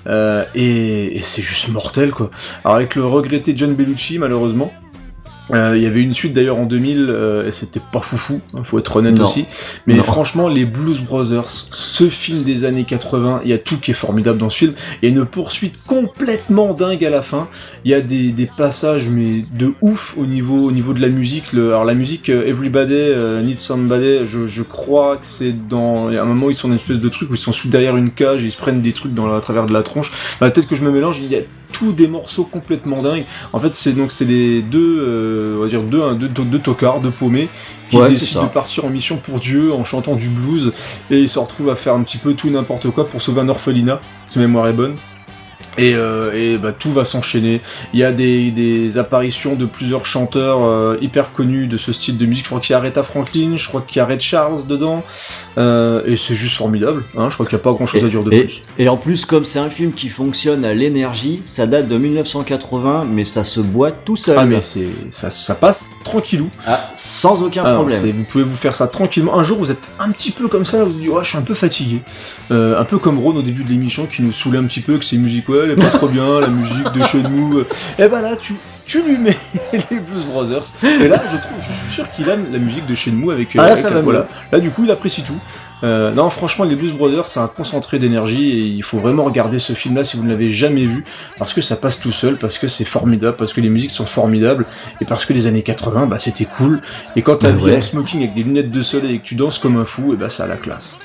Et c'est juste mortel quoi. Alors avec le regretté John Bellucci malheureusement, il y avait une suite d'ailleurs en 2000 et c'était pas foufou, hein, faut être honnête aussi. Mais franchement les Blues Brothers, ce film des années 80, il y a tout qui est formidable dans ce film. Il y a une poursuite complètement dingue à la fin. Il y a des passages mais de ouf au niveau de la musique. Alors la musique Everybody Needs Somebody, je crois que c'est dans. Il y a un moment où ils sont dans une espèce de truc où ils sont sous derrière une cage et ils se prennent des trucs à travers de la tronche. Bah, peut-être que je me mélange. Il y a tous des morceaux complètement dingues. En fait, c'est les deux, on va dire deux tocards, deux paumés, qui décident de partir en mission pour Dieu en chantant du blues, et ils se retrouvent à faire un petit peu tout n'importe quoi pour sauver un orphelinat, si ma mémoire est bonne. Et bah, tout va s'enchaîner. Il y a des apparitions de plusieurs chanteurs hyper connus de ce style de musique. Je crois qu'il y a Aretha Franklin, je crois qu'il y a Ray Charles dedans. Et c'est juste formidable. Hein, je crois qu'il n'y a pas grand chose à dire de plus. Et en plus, comme c'est un film qui fonctionne à l'énergie, ça date de 1980, mais ça se boit tout seul. Ah mais ça passe tranquillou. Ah, sans aucun problème. Vous pouvez vous faire ça tranquillement. Un jour vous êtes un petit peu comme ça, vous vous dites ouais, je suis un peu fatigué. Un peu comme Ron au début de l'émission qui nous saoulait un petit peu, que c'est musique elle est pas trop bien, la musique de Shenmue. Et bah là, tu lui mets les Blues Brothers. Et là, je suis sûr qu'il aime la musique de Shenmue avec. Là, ça va mieux. Là, du coup, il apprécie tout. Non, franchement, les Blues Brothers, c'est un concentré d'énergie et il faut vraiment regarder ce film-là si vous ne l'avez jamais vu, parce que ça passe tout seul, parce que c'est formidable, parce que les musiques sont formidables et parce que les années 80, bah c'était cool. Et quand t'es habillé en smoking avec des lunettes de soleil et que tu danses comme un fou, et bah ça a la classe.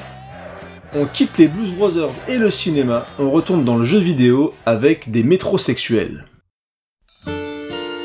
On quitte les Blues Brothers et le cinéma, on retourne dans le jeu vidéo avec des métrosexuels.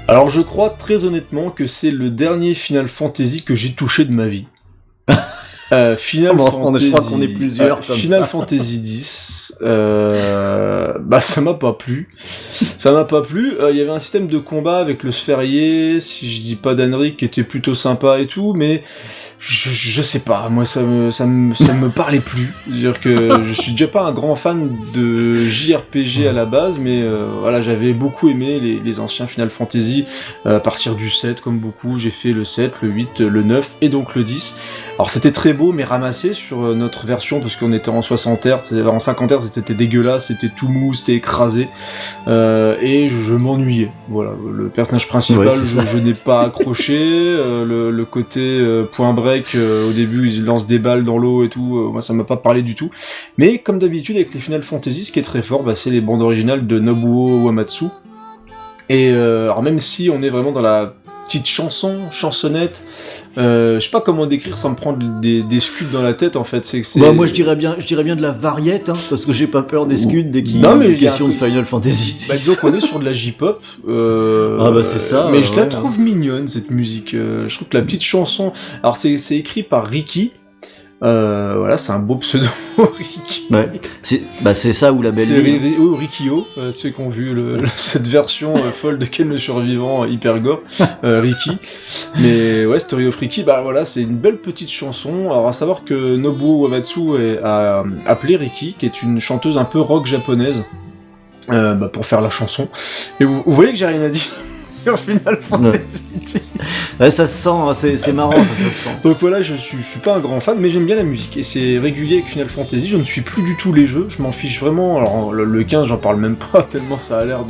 Alors je crois très honnêtement que c'est le dernier Final Fantasy que j'ai touché de ma vie. Final Fantasy, je crois qu'on est plusieurs comme Final ça. Fantasy X, ça m'a pas plu. Il y avait un système de combat avec le sphérié, si je dis pas d'annerie, qui était plutôt sympa et tout, mais je sais pas, moi ça me parlait plus. C'est-à-dire que je suis déjà pas un grand fan de JRPG à la base, mais voilà, j'avais beaucoup aimé les anciens Final Fantasy, à partir du 7 comme beaucoup, j'ai fait le 7, le 8, le 9 et donc le 10. Alors c'était très beau mais ramassé sur notre version parce qu'on était en 60 Hz, en 50 Hz c'était dégueulasse, c'était tout mou, c'était écrasé et je m'ennuyais. Voilà, le personnage principal je n'ai pas accroché, le côté point break au début il lance des balles dans l'eau et tout, moi ça m'a pas parlé du tout. Mais comme d'habitude avec les Final Fantasy, ce qui est très fort, c'est les bandes originales de Nobuo Uematsu. Et alors même si on est vraiment dans la petite chansonnette, je sais pas comment décrire sans me prendre des scuds dans la tête en fait. C'est... Bah moi je dirais bien de la variette, hein, parce que j'ai pas peur des scuds dès qu'il y a une question de Final Fantasy. Disons qu'on est sur de la J-pop. C'est ça. Mais je la trouve mignonne cette musique. Je trouve que la petite chanson, alors c'est écrit par Ricky. Voilà, c'est un beau pseudo, Ricky. Ouais. C'est ça ou la belle île. C'est Rikio, ceux qui ont vu cette version folle de Ken le survivant hyper gore, Ricky. Mais ouais, Story of Ricky, voilà, c'est une belle petite chanson. Alors à savoir que Nobuo Uematsu a appelé Ricky, qui est une chanteuse un peu rock japonaise, pour faire la chanson. Et vous voyez que j'ai rien à dire. Final Fantasy. Ouais, ça se sent, c'est marrant, ça se sent. Donc voilà, je suis pas un grand fan, mais j'aime bien la musique, et c'est régulier avec Final Fantasy, je ne suis plus du tout les jeux, je m'en fiche vraiment, alors le 15 j'en parle même pas, tellement ça a l'air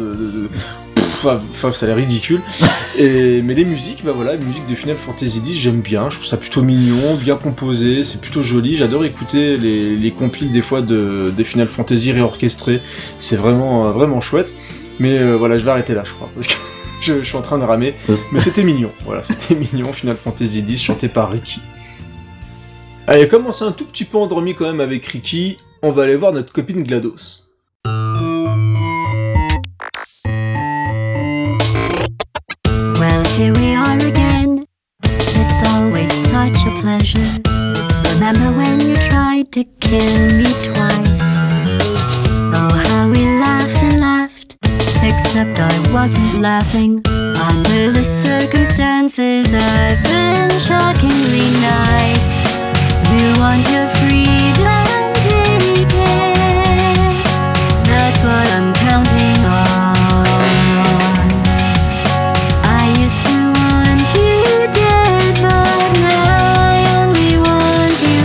ça a l'air ridicule, mais les musiques, les musiques de Final Fantasy X, j'aime bien, je trouve ça plutôt mignon, bien composé, c'est plutôt joli, j'adore écouter les compiles des fois des Final Fantasy réorchestrés, c'est vraiment, vraiment chouette, mais voilà, je vais arrêter là, je crois, parce que je suis en train de ramer, mais c'était mignon, voilà, c'était mignon, Final Fantasy X chanté par Ricky. Allez, comme on s'est un tout petit peu endormi quand même avec Ricky, on va aller voir notre copine GLaDOS. Well, here we are again. It's always such a pleasure. Remember when you tried to kill me twice? Oh, how we laughed and laughed. Except I wasn't laughing. Under the circumstances, I've been shockingly nice. You want your freedom, take it. That's what I'm counting on. I used to want you dead, but now I only want you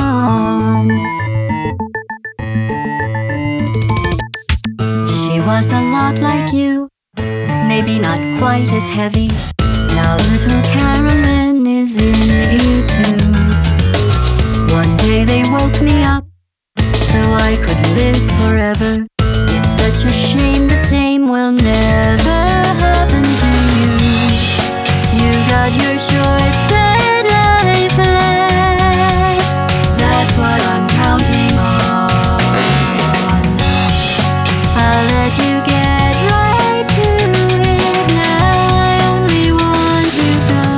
gone. She was a lot like you, maybe not quite as heavy. Now little Carolyn is in you too. One day they woke me up so I could live forever. It's such a shame the same will never happen to you. You got your short sad life left. That's what I'm counting on. I'll let you get right to it. Now I only want you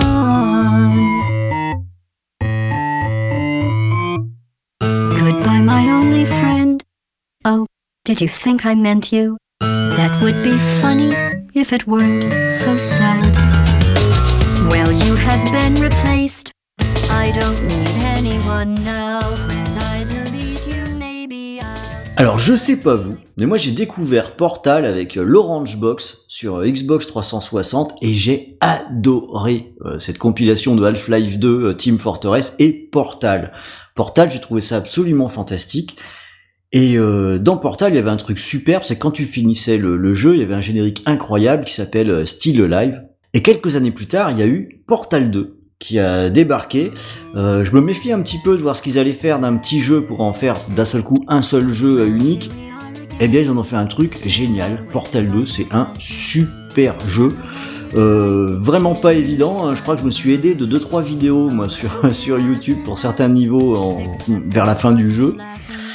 gone. Goodbye, my only friend. Oh, did you think I meant you? That would be funny if it weren't so sad. Well, you have been replaced. I don't need anyone now. When I delete you, maybe I'll... Alors je sais pas vous, mais moi j'ai découvert Portal avec l'Orange Box sur Xbox 360 et j'ai adoré cette compilation de Half-Life 2, Team Fortress et Portal. Portal, j'ai trouvé ça absolument fantastique. Et dans Portal, il y avait un truc superbe, c'est que quand tu finissais le jeu, il y avait un générique incroyable qui s'appelle Still Alive. Et quelques années plus tard, il y a eu Portal 2 qui a débarqué. Je me méfie un petit peu de voir ce qu'ils allaient faire d'un petit jeu pour en faire d'un seul coup un seul jeu unique. Eh bien, ils en ont fait un truc génial. Portal 2, c'est un super jeu. Vraiment pas évident, je crois que je me suis aidé de 2-3 vidéos moi sur YouTube pour certains niveaux vers la fin du jeu.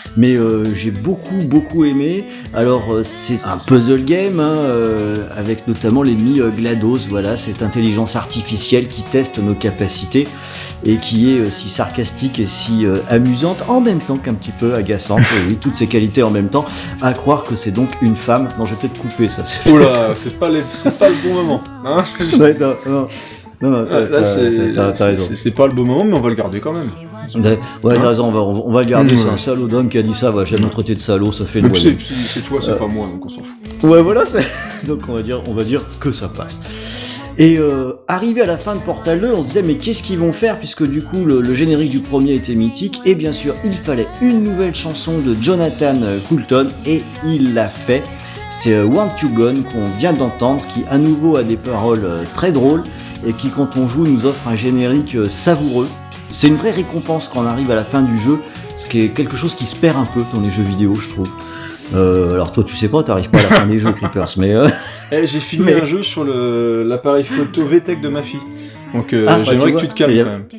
mais j'ai beaucoup aimé. Alors c'est un puzzle game avec notamment l'ennemi GLaDOS, voilà, cette intelligence artificielle qui teste nos capacités et qui est si sarcastique et si amusante en même temps qu'un petit peu agaçante. Oui, toutes ces qualités en même temps, à croire que c'est donc une femme. Non, je vais peut-être couper ça. Oula, c'est pas le bon moment, hein. Ouais, non, t'as raison. C'est pas le bon moment, mais on va le garder quand même. Ouais, t'as raison, on va le garder. C'est un salaud d'homme qui a dit ça. Va jamais me traiter de salaud, ça fait une c'est toi, c'est pas moi, donc on s'en fout. Ouais, voilà. Donc on va dire que ça passe. Et arrivé à la fin de Portal 2, on se disait mais qu'est-ce qu'ils vont faire, puisque du coup le générique du premier était mythique, et bien sûr il fallait une nouvelle chanson de Jonathan Coulton, et il l'a fait. C'est Want You Gone qu'on vient d'entendre, qui à nouveau a des paroles très drôles, et qui quand on joue nous offre un générique savoureux. C'est une vraie récompense quand on arrive à la fin du jeu, ce qui est quelque chose qui se perd un peu dans les jeux vidéo, je trouve. Alors toi tu sais pas, t'arrives pas à la fin des jeux Creepers, mais j'ai filmé un jeu sur l'appareil photo VTech de ma fille. Donc j'aimerais que tu te calmes quand même.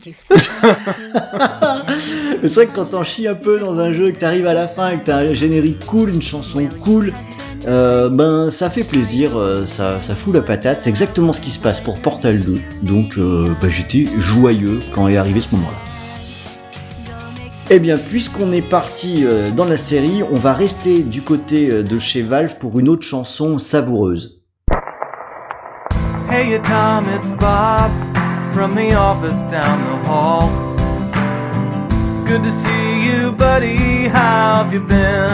C'est vrai que quand t'en chies un peu dans un jeu, que t'arrives à la fin et que t'as un générique cool, une chanson cool, ça fait plaisir, ça fout la patate. C'est exactement ce qui se passe pour Portal 2. Donc j'étais joyeux quand est arrivé ce moment-là. Eh bien, puisqu'on est parti dans la série, on va rester du côté de chez Valve pour une autre chanson savoureuse. Hey Tom, it's Bob from the office down the hall. It's good to see you, buddy. How have you been?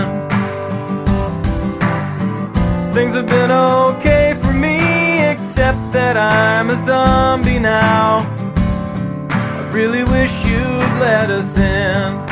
Things have been okay for me, except that I'm a zombie now. I really wish you'd let us in.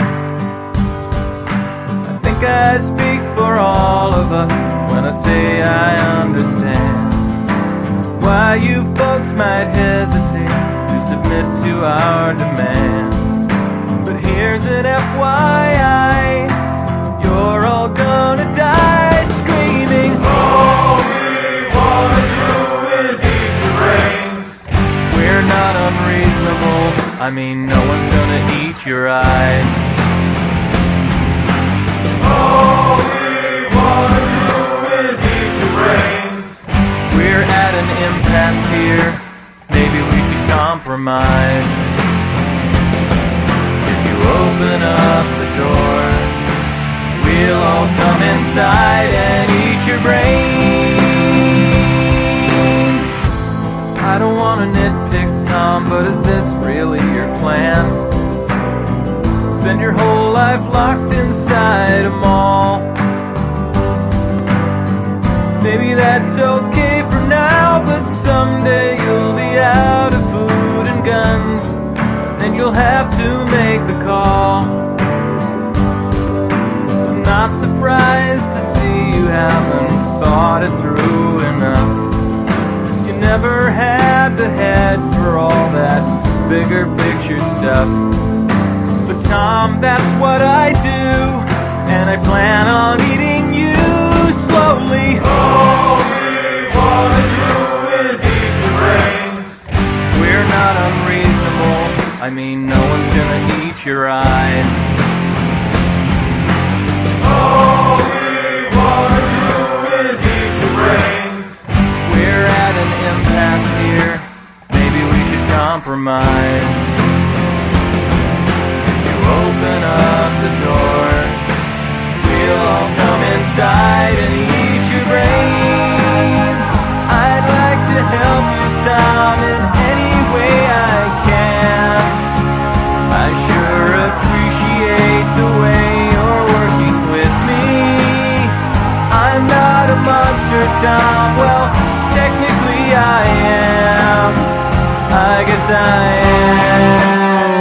I think I speak for all of us when I say I understand why you folks might hesitate to submit to our demand. But here's an FYI, you're all gonna die screaming, all we wanna do is eat your brains. We're not unreasonable, I mean no one's gonna eat your eyes. All we wanna do is eat your brains. We're at an impasse here, maybe we should compromise. If you open up the doors, we'll all come inside and eat your brains. I don't wanna nitpick, Tom, but is this really your plan? Spend your whole life locked inside a mall. Maybe that's okay for now, but someday you'll be out of food and guns, and you'll have to make the call. I'm not surprised to see you haven't thought it through enough. You never had the head for all that bigger picture stuff. But Tom, that's what I do, and I plan on eating you slowly. All we wanna do is eat your brains. We're not unreasonable, I mean no one's gonna eat your eyes. All we wanna do is eat your brains. We're at an impasse here, maybe we should compromise. Open up the door, we'll all come inside and eat your brains. I'd like to help you, Tom, in any way I can. I sure appreciate the way you're working with me. I'm not a monster, Tom, well, technically I am. I guess I am.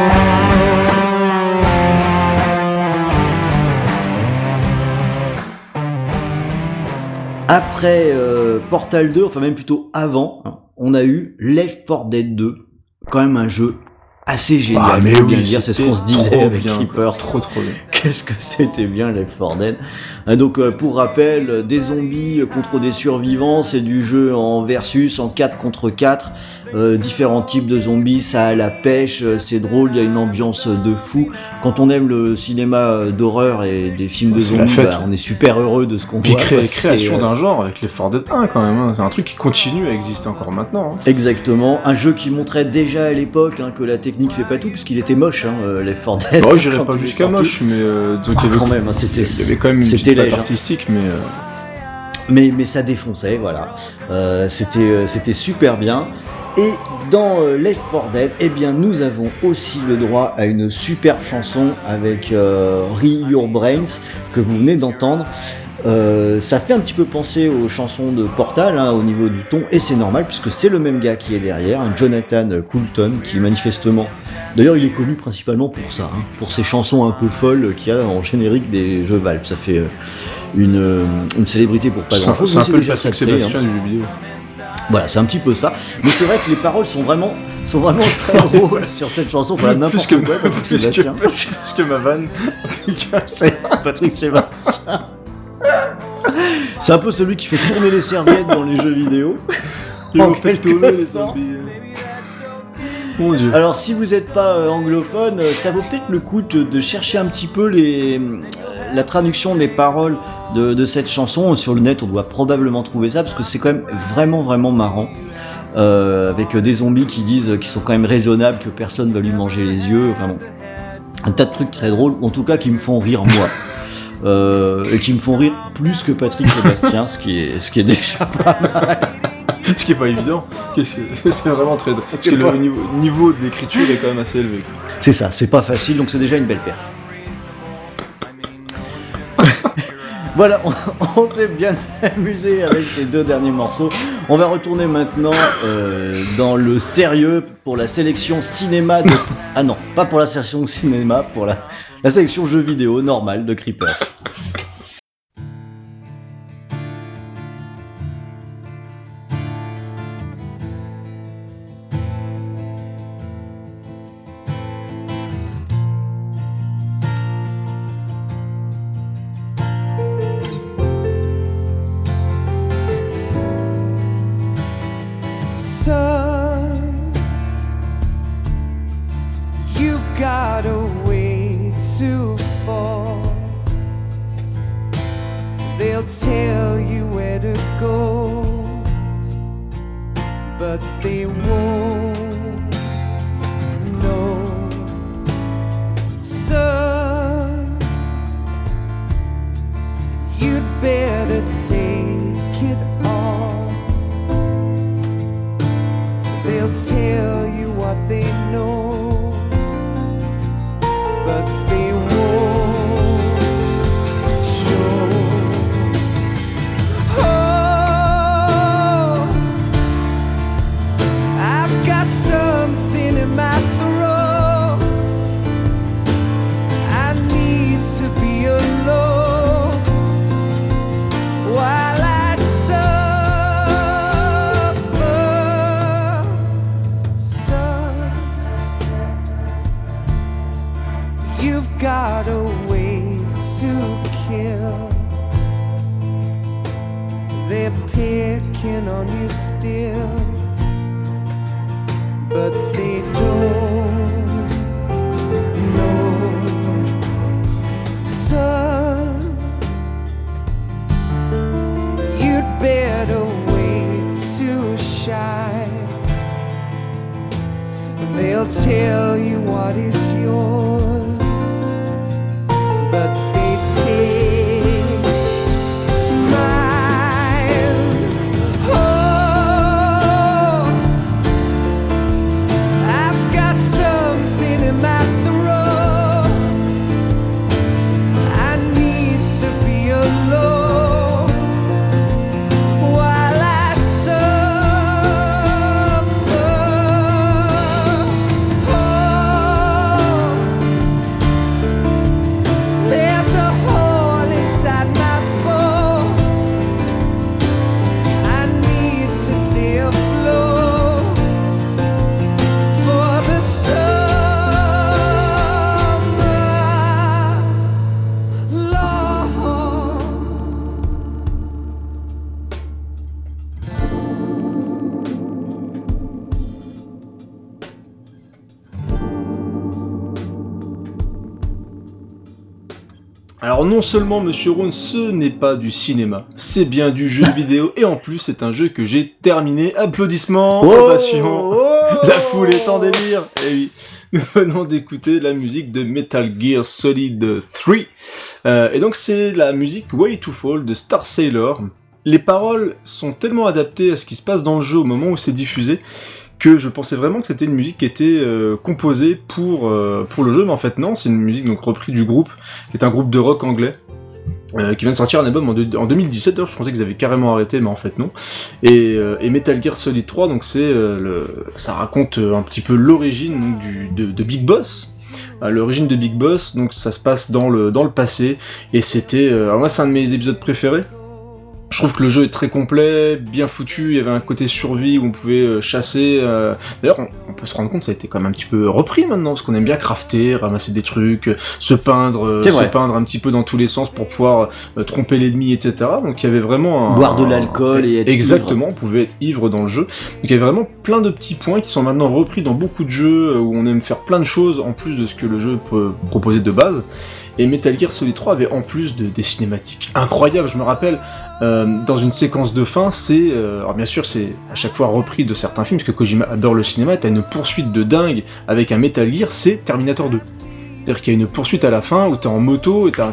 Après Portal 2, enfin même plutôt avant, on a eu Left 4 Dead 2, quand même un jeu assez génial. Ah, mais faut bien oui, le dire, c'est ce qu'on se c'était disait trop avec bien, Creepers. Trop bien. Qu'est-ce que c'était bien Left 4 Dead. Donc pour rappel, des zombies contre des survivants, c'est du jeu en versus, en 4 contre 4. Différents types de zombies, ça a la pêche, c'est drôle, il y a une ambiance de fou. Quand on aime le cinéma d'horreur et des films de C'est la zombies, fête. on est super heureux de ce qu'on Puis voit. création d'un genre avec les 4 Dead 1 quand même, hein. C'est un truc qui continue à exister encore maintenant. Hein. Exactement, un jeu qui montrait déjà à l'époque que la technique fait pas tout, puisqu'il était moche, Left 4 Dead. Bon, j'irais quand pas il est jusqu'à sorti. moche, mais donc, il y avait, Quand même, c'était. il y avait quand même une c'était petite patte léger. artistique, Mais ça défonçait, voilà. C'était super bien. Et dans Left 4 Dead, eh bien, nous avons aussi le droit à une superbe chanson avec Re Your Brains que vous venez d'entendre. Ça fait un petit peu penser aux chansons de Portal au niveau du ton, et c'est normal puisque c'est le même gars qui est derrière, Jonathan Coulton, qui manifestement, d'ailleurs il est connu principalement pour ça, pour ses chansons un peu folles qu'il y a en générique des jeux Valve. Ça fait une célébrité pour pas grand chose. C'est un peu le déjà Patrick sacré, Sébastien du jeu vidéo. Voilà, c'est un petit peu ça. Mais c'est vrai que les paroles sont vraiment très drôles sur cette chanson. Voilà, n'importe Plus que- quoi, Patrick plus Sébastien. plus que ma vanne. En tout cas, C'est Patrick Sébastien. C'est un peu celui qui fait tourner les serviettes dans les jeux vidéo. En quelque sorte. Mon dieu. Alors si vous n'êtes pas anglophone, ça vaut peut-être le coup de chercher un petit peu la traduction des paroles de cette chanson. Sur le net, on doit probablement trouver ça, parce que c'est quand même vraiment marrant. Avec des zombies qui disent qu'ils sont quand même raisonnables, que personne va lui manger les yeux. Enfin bon, un tas de trucs très drôles, ou en tout cas qui me font rire moi. Et qui me font rire plus que Patrick Sébastien, ce qui est déjà pas mal. Ce qui est pas évident. C'est vraiment très drôle. Parce que pas- le niveau d'écriture est quand même assez élevé. C'est ça, c'est pas facile, donc c'est déjà une belle perf. Voilà, on s'est bien amusé avec ces deux derniers morceaux. On va retourner maintenant dans le sérieux pour la sélection cinéma de... Ah non, pas pour la sélection cinéma, pour la sélection jeux vidéo normale de Creepers. Son, you've got a way to fall. They'll tell you where to go, but they won't know. Son, you'd better take it off. They'll tell you what they know, but they won't show. Oh, I've got something in my throat. I need to be alone while I suffer. Son, you've got a way to kill. They're picking on you still, but they don't know. Son, you'd better wait to shine. They'll tell you what is yours, but they take mine. Oh, I've got something in my throat. I need to be alone while I suffer. Oh, Alors non seulement Monsieur Round, ce n'est pas du cinéma, c'est bien du jeu vidéo, et en plus c'est un jeu que j'ai terminé. Applaudissements, ovation, la foule est en délire. Et oui, nous venons d'écouter la musique de Metal Gear Solid 3, et donc c'est la musique Way to Fall de Star Sailor. Les paroles sont tellement adaptées à ce qui se passe dans le jeu au moment où c'est diffusé, que je pensais vraiment que c'était une musique qui était composée pour le jeu, mais en fait non, c'est une musique donc reprise du groupe, qui est un groupe de rock anglais, qui vient de sortir un album en 2017, d'ailleurs je pensais qu'ils avaient carrément arrêté, mais en fait non. Et Metal Gear Solid 3, donc ça raconte un petit peu l'origine de Big Boss. L'origine de Big Boss, donc ça se passe dans le passé, et c'était... alors moi c'est un de mes épisodes préférés. Je trouve que le jeu est très complet, bien foutu, il y avait un côté survie où on pouvait chasser. D'ailleurs, on peut se rendre compte que ça a été quand même un petit peu repris maintenant, parce qu'on aime bien crafter, ramasser des trucs, se peindre un petit peu dans tous les sens pour pouvoir tromper l'ennemi, etc. Donc il y avait vraiment boire de l'alcool et être exactement, ivre. On pouvait être ivre dans le jeu. Donc il y avait vraiment plein de petits points qui sont maintenant repris dans beaucoup de jeux où on aime faire plein de choses en plus de ce que le jeu peut proposer de base. Et Metal Gear Solid 3 avait en plus des cinématiques incroyables. Je me rappelle, dans une séquence de fin, alors bien sûr c'est à chaque fois repris de certains films, parce que Kojima adore le cinéma, t'as une poursuite de dingue avec un Metal Gear, c'est Terminator 2. C'est-à-dire qu'il y a une poursuite à la fin où t'es en moto et t'as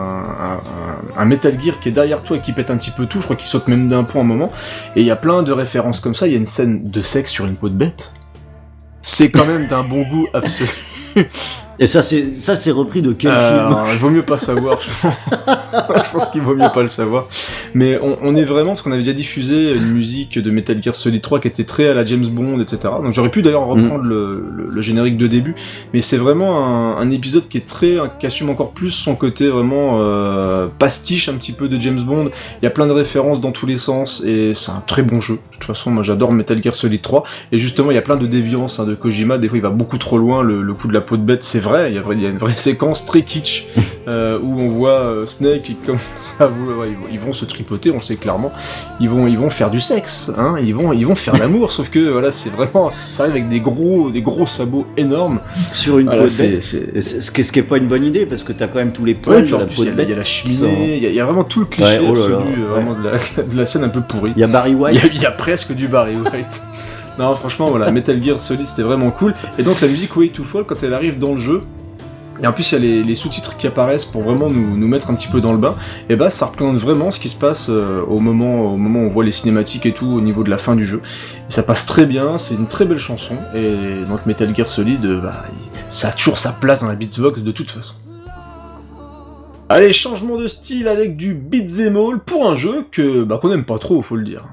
un Metal Gear qui est derrière toi et qui pète un petit peu tout, je crois qu'il saute même d'un pont à un moment, et il y a plein de références comme ça. Il y a une scène de sexe sur une peau de bête. C'est quand même d'un bon goût absolu. Et ça c'est repris de quel film? Il vaut mieux pas savoir, je pense qu'il vaut mieux pas le savoir. Mais on est vraiment, parce qu'on avait déjà diffusé une musique de Metal Gear Solid 3 qui était très à la James Bond, etc. Donc j'aurais pu d'ailleurs reprendre le générique de début, mais c'est vraiment un épisode qui assume encore plus son côté vraiment pastiche un petit peu de James Bond. Il y a plein de références dans tous les sens, et c'est un très bon jeu. De toute façon, moi j'adore Metal Gear Solid 3, et justement il y a plein de déviances de Kojima. Des fois il va beaucoup trop loin, le coup de la peau de bête, c'est vrai, il y a une vraie séquence très kitsch où on voit Snake qui commence à ils vont se tripoter, on le sait clairement, ils vont faire du sexe, hein, ils vont faire l'amour, sauf que voilà, c'est vraiment, ça arrive avec des gros sabots énormes sur une peau de bête, ce qui est pas une bonne idée, parce que t'as quand même tous les poils de la peau de bête. Il y a la cheminée, il y a vraiment tout le cliché absolu, vraiment de la scène un peu pourrie. Il y a Barry White. Il y a presque du Barry White. Non, franchement, voilà, Metal Gear Solid, c'était vraiment cool. Et donc la musique Way to Fall, quand elle arrive dans le jeu, et en plus il y a les sous-titres qui apparaissent pour vraiment nous mettre un petit peu dans le bain, et bah ça représente vraiment ce qui se passe au moment où on voit les cinématiques et tout au niveau de la fin du jeu. Et ça passe très bien, c'est une très belle chanson, et donc Metal Gear Solid, ça a toujours sa place dans la beatbox de toute façon. Allez, changement de style avec du beat'em all pour un jeu qu'on aime pas trop, faut le dire.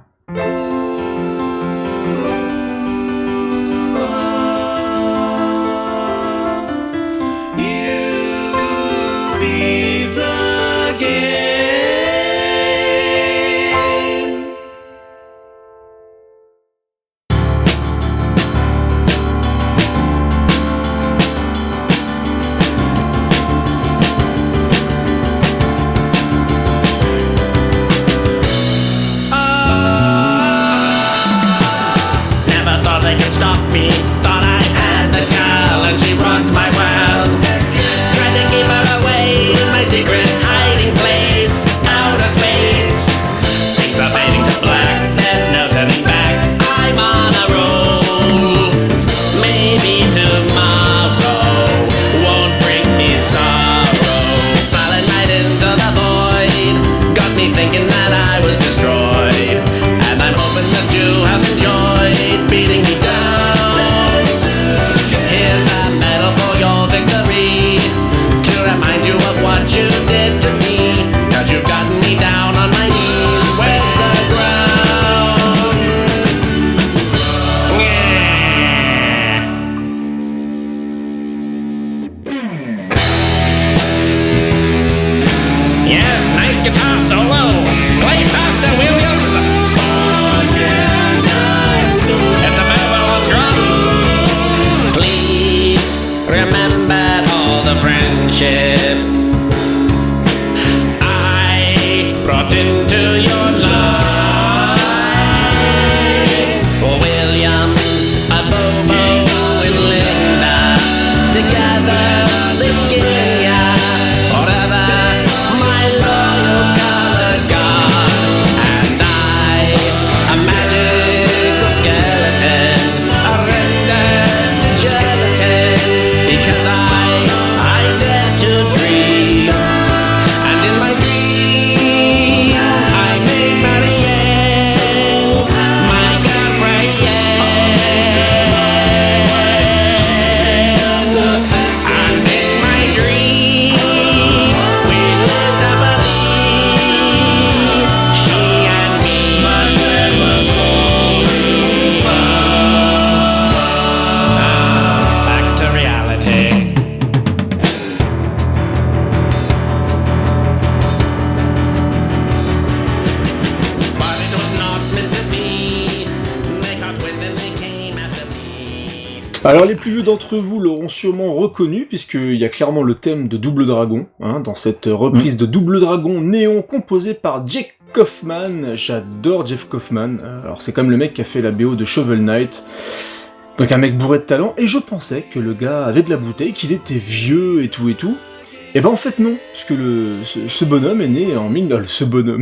Alors les plus vieux d'entre vous l'auront sûrement reconnu, puisqu'il y a clairement le thème de Double Dragon, dans cette reprise de Double Dragon Néon composée par Jake Kaufman. J'adore Jeff Kaufman, alors c'est comme le mec qui a fait la BO de Shovel Knight, donc un mec bourré de talent, et je pensais que le gars avait de la bouteille, qu'il était vieux et tout, et ben en fait non, puisque ce bonhomme est né en ce bonhomme...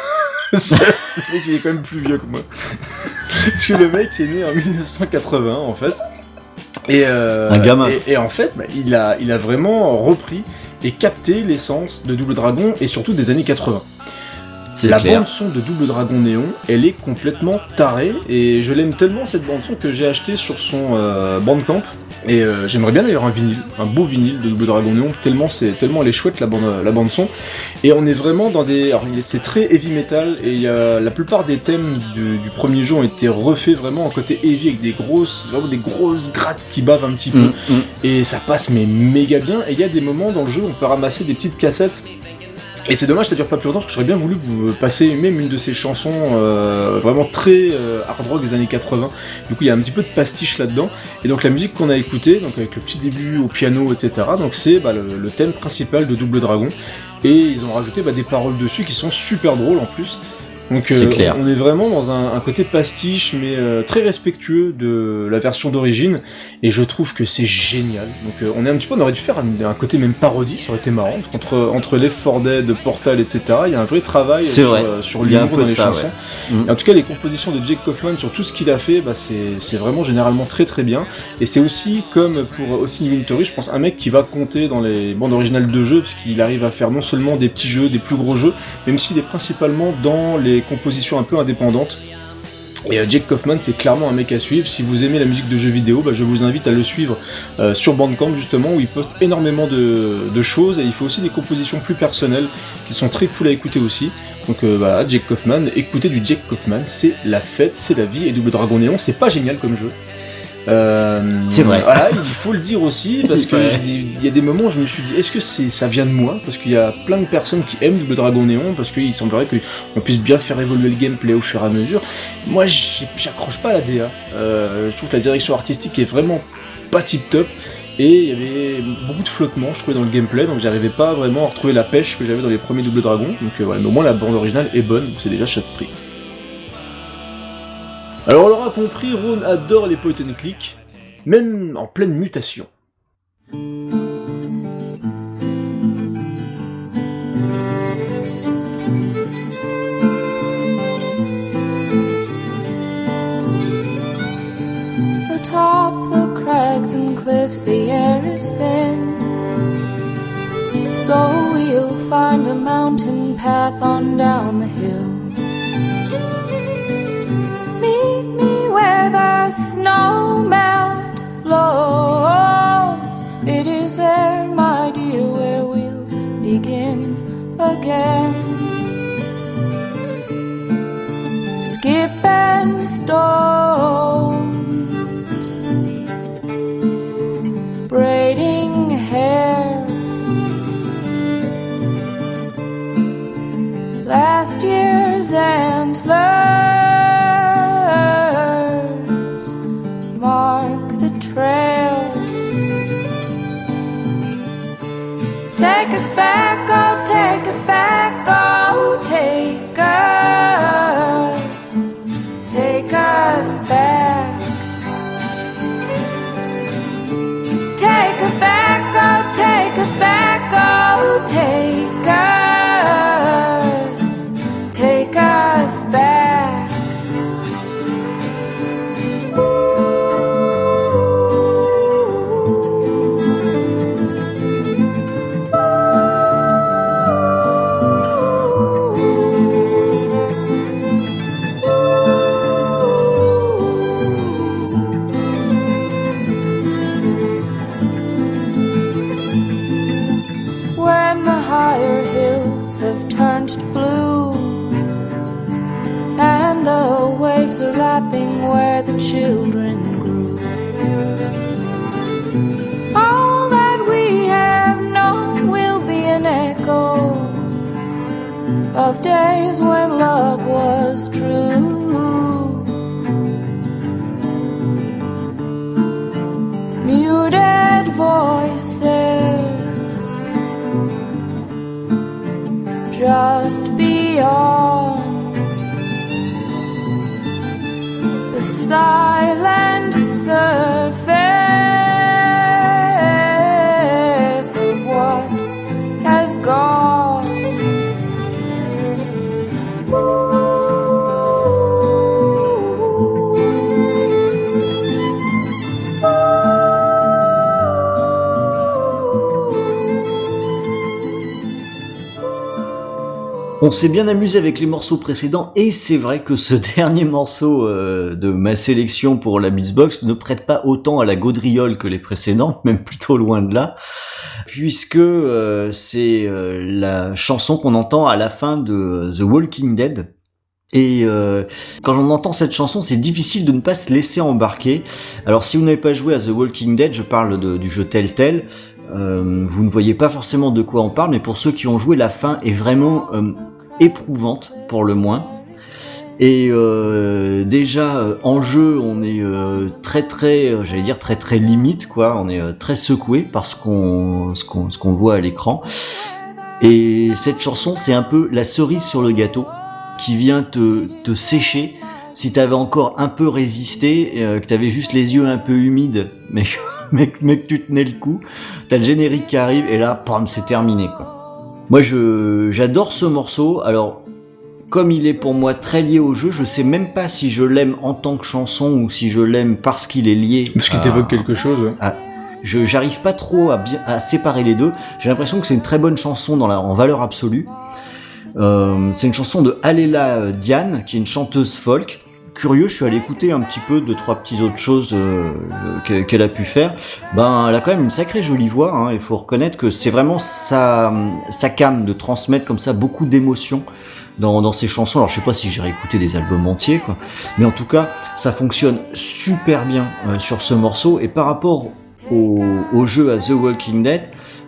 Le mec il est quand même plus vieux que moi. Parce que le mec est né en 1980 en fait. Et un gamin. Et en fait, il a vraiment repris et capté l'essence de Double Dragon et surtout des années 80. La bande son de Double Dragon Néon, elle est complètement tarée et je l'aime tellement cette bande son que j'ai acheté sur son Bandcamp. Et j'aimerais bien d'ailleurs un beau vinyle de Double Dragon Néon, tellement elle est chouette la bande son. Et on est vraiment dans c'est très heavy metal et la plupart des thèmes du premier jeu ont été refaits vraiment en côté heavy avec des grosses grattes qui bavent un petit peu. Et ça passe mais méga bien. Et il y a des moments dans le jeu où on peut ramasser des petites cassettes. Et c'est dommage, ça dure pas plus longtemps, parce que j'aurais bien voulu vous passer même une de ces chansons vraiment très hard rock des années 80. Du coup, il y a un petit peu de pastiche là-dedans. Et donc la musique qu'on a écoutée, donc avec le petit début au piano, etc. Donc c'est le thème principal de Double Dragon. Et ils ont rajouté des paroles dessus qui sont super drôles en plus. Donc on est vraiment dans un côté pastiche, mais très respectueux de la version d'origine, et je trouve que c'est génial. Donc on aurait dû faire un côté même parodie, ça aurait été marrant, parce qu'entre Left 4 Dead, Portal, etc., il y a un vrai travail sur l'humour dans les chansons. Ouais. Et en tout cas, les compositions de Jake Kaufman sur tout ce qu'il a fait, c'est vraiment généralement très très bien. Et c'est aussi, comme pour Austin Wintory, je pense, un mec qui va compter dans les bandes originales de jeux, parce qu'il arrive à faire non seulement des petits jeux, des plus gros jeux, même s'il est principalement dans les compositions un peu indépendantes. Et Jake Kaufman, c'est clairement un mec à suivre. Si vous aimez la musique de jeux vidéo, je vous invite à le suivre sur Bandcamp justement, où il poste énormément de choses, et il fait aussi des compositions plus personnelles qui sont très cool à écouter aussi. Donc voilà, Jake Kaufman, écoutez du Jake Kaufman, c'est la fête, c'est la vie. Et Double Dragon Néon, c'est pas génial comme jeu. C'est vrai. Voilà, il faut le dire aussi, parce que il y a des moments où je me suis dit, est-ce que ça vient de moi? Parce qu'il y a plein de personnes qui aiment Double Dragon Néon, parce qu'il semblerait qu'on puisse bien faire évoluer le gameplay au fur et à mesure. Moi, j'accroche pas à la DA. Je trouve que la direction artistique est vraiment pas tip top. Et il y avait beaucoup de flottements, je trouvais, dans le gameplay, donc j'arrivais pas vraiment à retrouver la pêche que j'avais dans les premiers Double Dragon. Donc voilà, mais au moins la bande originale est bonne, donc c'est déjà ça de prix. Alors on l'aura compris, Ron adore les point and click, même en pleine mutation. Atop the crags and cliffs the air is thin, so we'll find a mountain path on down the hill. Meet me where the snow melt flows. It is there, my dear, where we'll begin again. Skip and stones, braiding hair, last year's antlers mark the trail. Take us back, oh, take us back, oh, take us back. Take us back, oh, take us back, oh, take us back. When the higher hills have turned to blue and the waves are lapping where the children grew, all that we have known will be an echo of days when love was true. silent surface of what has gone. On s'est bien amusé avec les morceaux précédents et c'est vrai que ce dernier morceau de ma sélection pour la Beatsbox ne prête pas autant à la gaudriole que les précédents, même plutôt loin de là, puisque c'est la chanson qu'on entend à la fin de The Walking Dead. Et quand on entend cette chanson, c'est difficile de ne pas se laisser embarquer. Alors si vous n'avez pas joué à The Walking Dead, je parle du jeu Telltale, vous ne voyez pas forcément de quoi on parle, mais pour ceux qui ont joué, la fin est vraiment éprouvante pour le moins. Et déjà en jeu, on est très limite quoi. On est très secoué par ce qu'on voit à l'écran. Et cette chanson, c'est un peu la cerise sur le gâteau qui vient te sécher. Si t'avais encore un peu résisté, que t'avais juste les yeux un peu humides, mais que tu tenais le coup, t'as le générique qui arrive et là, pam, c'est terminé quoi. Moi, j'adore ce morceau. Alors, comme il est pour moi très lié au jeu, je sais même pas si je l'aime en tant que chanson ou si je l'aime parce qu'il est lié. Parce qu'il t'évoque quelque chose. Ouais. J'arrive pas trop à séparer les deux. J'ai l'impression que c'est une très bonne chanson en valeur absolue. C'est une chanson de Alela Diane, qui est une chanteuse folk. Curieux, je suis allé écouter un petit peu 2-3 petites autres choses qu'elle a pu faire. Ben, elle a quand même une sacrée jolie voix, hein. Il faut reconnaître que c'est vraiment sa came de transmettre comme ça beaucoup d'émotions dans ses chansons. Alors je sais pas si j'ai réécouté des albums entiers, quoi, mais en tout cas, ça fonctionne super bien sur ce morceau. Et par rapport au jeu à The Walking Dead,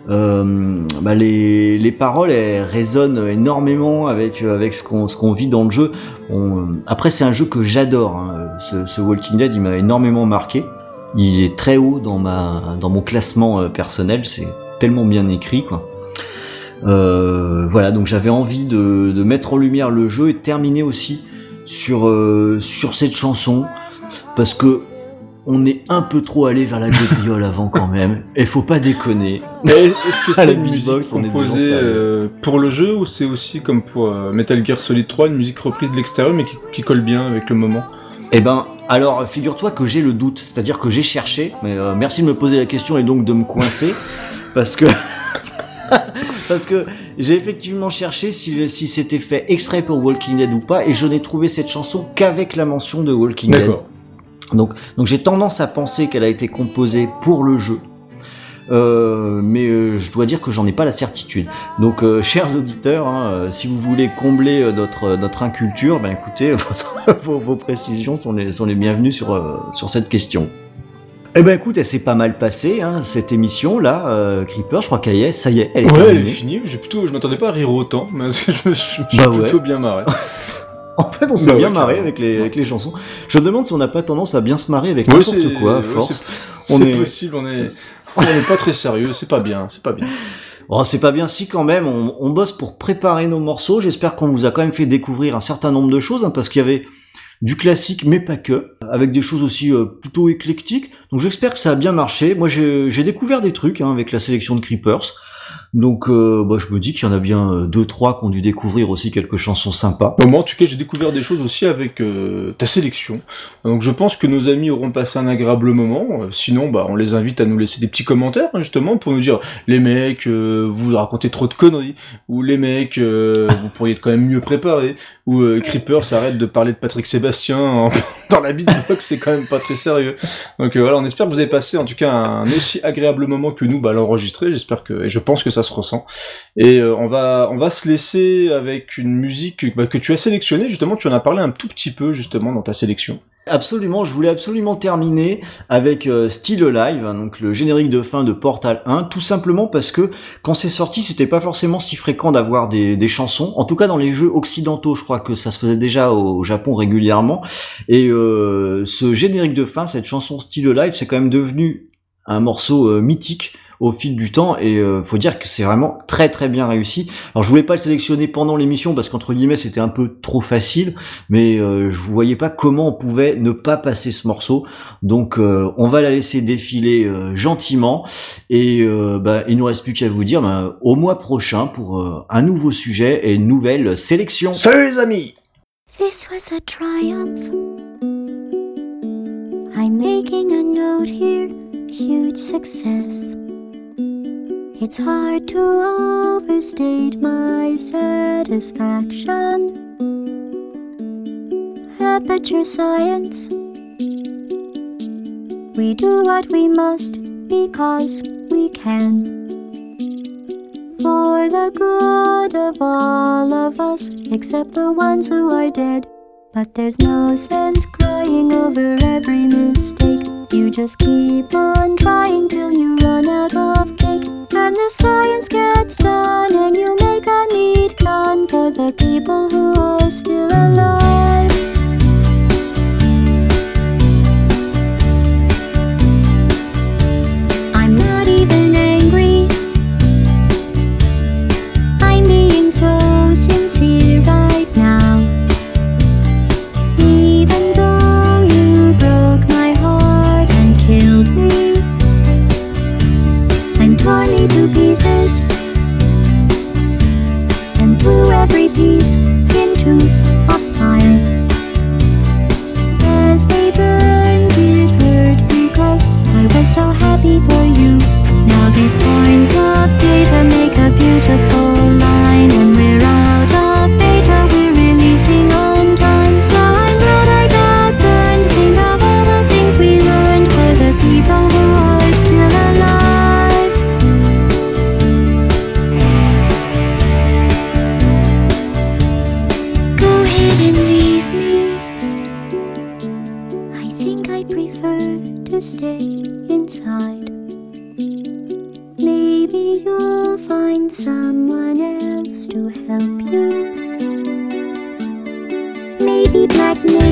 les paroles elles résonnent énormément avec ce qu'on vit dans le jeu. Après c'est un jeu que j'adore, hein. Ce Walking Dead il m'a énormément marqué. Il est très haut dans mon classement personnel. C'est tellement bien écrit quoi. Voilà, donc j'avais envie de mettre en lumière le jeu et de terminer aussi sur cette chanson parce que on est un peu trop allé vers la gaudriole avant quand même, et faut pas déconner. Est-ce que c'est une musique composée pour le jeu, ou c'est aussi comme pour Metal Gear Solid 3, une musique reprise de l'extérieur mais qui colle bien avec le moment? Eh ben, alors figure-toi que j'ai le doute, c'est-à-dire que j'ai cherché, mais merci de me poser la question et donc de me coincer, parce que j'ai effectivement cherché si c'était fait exprès pour Walking Dead ou pas, et je n'ai trouvé cette chanson qu'avec la mention de Walking Dead. Donc j'ai tendance à penser qu'elle a été composée pour le jeu, mais je dois dire que j'en ai pas la certitude. Donc chers auditeurs, hein, si vous voulez combler notre inculture, ben écoutez, vos précisions sont les bienvenues sur cette question. Eh ben écoute, elle s'est pas mal passée, hein, cette émission là, Creeper, je crois qu'elle y est, ça y est, elle est terminée. Elle est finie. Je m'attendais pas à rire autant, mais je me suis plutôt bien marré. En fait, on s'est bien marré avec les chansons. Je me demande si on n'a pas tendance à bien se marrer avec n'importe quoi, à force. C'est possible, on est pas très sérieux, c'est pas bien. Oh, c'est pas bien si quand même, on bosse pour préparer nos morceaux. J'espère qu'on vous a quand même fait découvrir un certain nombre de choses, hein, parce qu'il y avait du classique, mais pas que, avec des choses aussi plutôt éclectiques. Donc j'espère que ça a bien marché. Moi, j'ai découvert des trucs, hein, avec la sélection de Creepers. Donc je me dis qu'il y en a bien 2-3 qui ont dû découvrir aussi quelques chansons sympas. Moi en tout cas j'ai découvert des choses aussi avec ta sélection. Donc je pense que nos amis auront passé un agréable moment. Sinon on les invite à nous laisser des petits commentaires, hein, justement pour nous dire les mecs vous racontez trop de conneries, ou les mecs vous pourriez être quand même mieux préparés, ou Creeper s'arrête de parler de Patrick Sébastien dans la beatbox, c'est quand même pas très sérieux. Donc voilà, on espère que vous avez passé en tout cas un aussi agréable moment que nous l'enregistrer. J'espère et je pense que ça se ressent. Et on va se laisser avec une musique que tu as sélectionnée, justement, tu en as parlé un tout petit peu justement dans ta sélection. Absolument, je voulais absolument terminer avec Still Alive, hein, donc le générique de fin de Portal 1, tout simplement parce que quand c'est sorti, c'était pas forcément si fréquent d'avoir des chansons, en tout cas dans les jeux occidentaux, je crois que ça se faisait déjà au Japon régulièrement, et ce générique de fin, cette chanson Still Alive, c'est quand même devenu un morceau mythique au fil du temps, et faut dire que c'est vraiment très très bien réussi. Alors je voulais pas le sélectionner pendant l'émission parce qu'entre guillemets c'était un peu trop facile, mais je voyais pas comment on pouvait ne pas passer ce morceau, donc on va la laisser défiler gentiment, et il nous reste plus qu'à vous dire au mois prochain pour un nouveau sujet et une nouvelle sélection. Salut les amis! This was a triumph. I'm making a note here, huge success. It's hard to overstate my satisfaction. Aperture science. We do what we must because we can. For the good of all of us, except the ones who are dead. But there's no sense crying over every mistake. You just keep on trying till you run out of cake. And the science gets done and you make a neat gun for the people who are still alive. I'm not even angry. I'm being so sincere right now. Even though you broke my heart and killed me and tore me to pieces and threw every piece into a fire. As they burned it hurt because I was so happy for you. Now these points of data make a beautiful line. When we're out of data, we're releasing on time. So I'm glad I got burned. Think of all the things we learned for the people who are still alive. Go ahead and leave me. I think I prefer to stay inside. Maybe you'll find someone else to help you. Maybe blackmail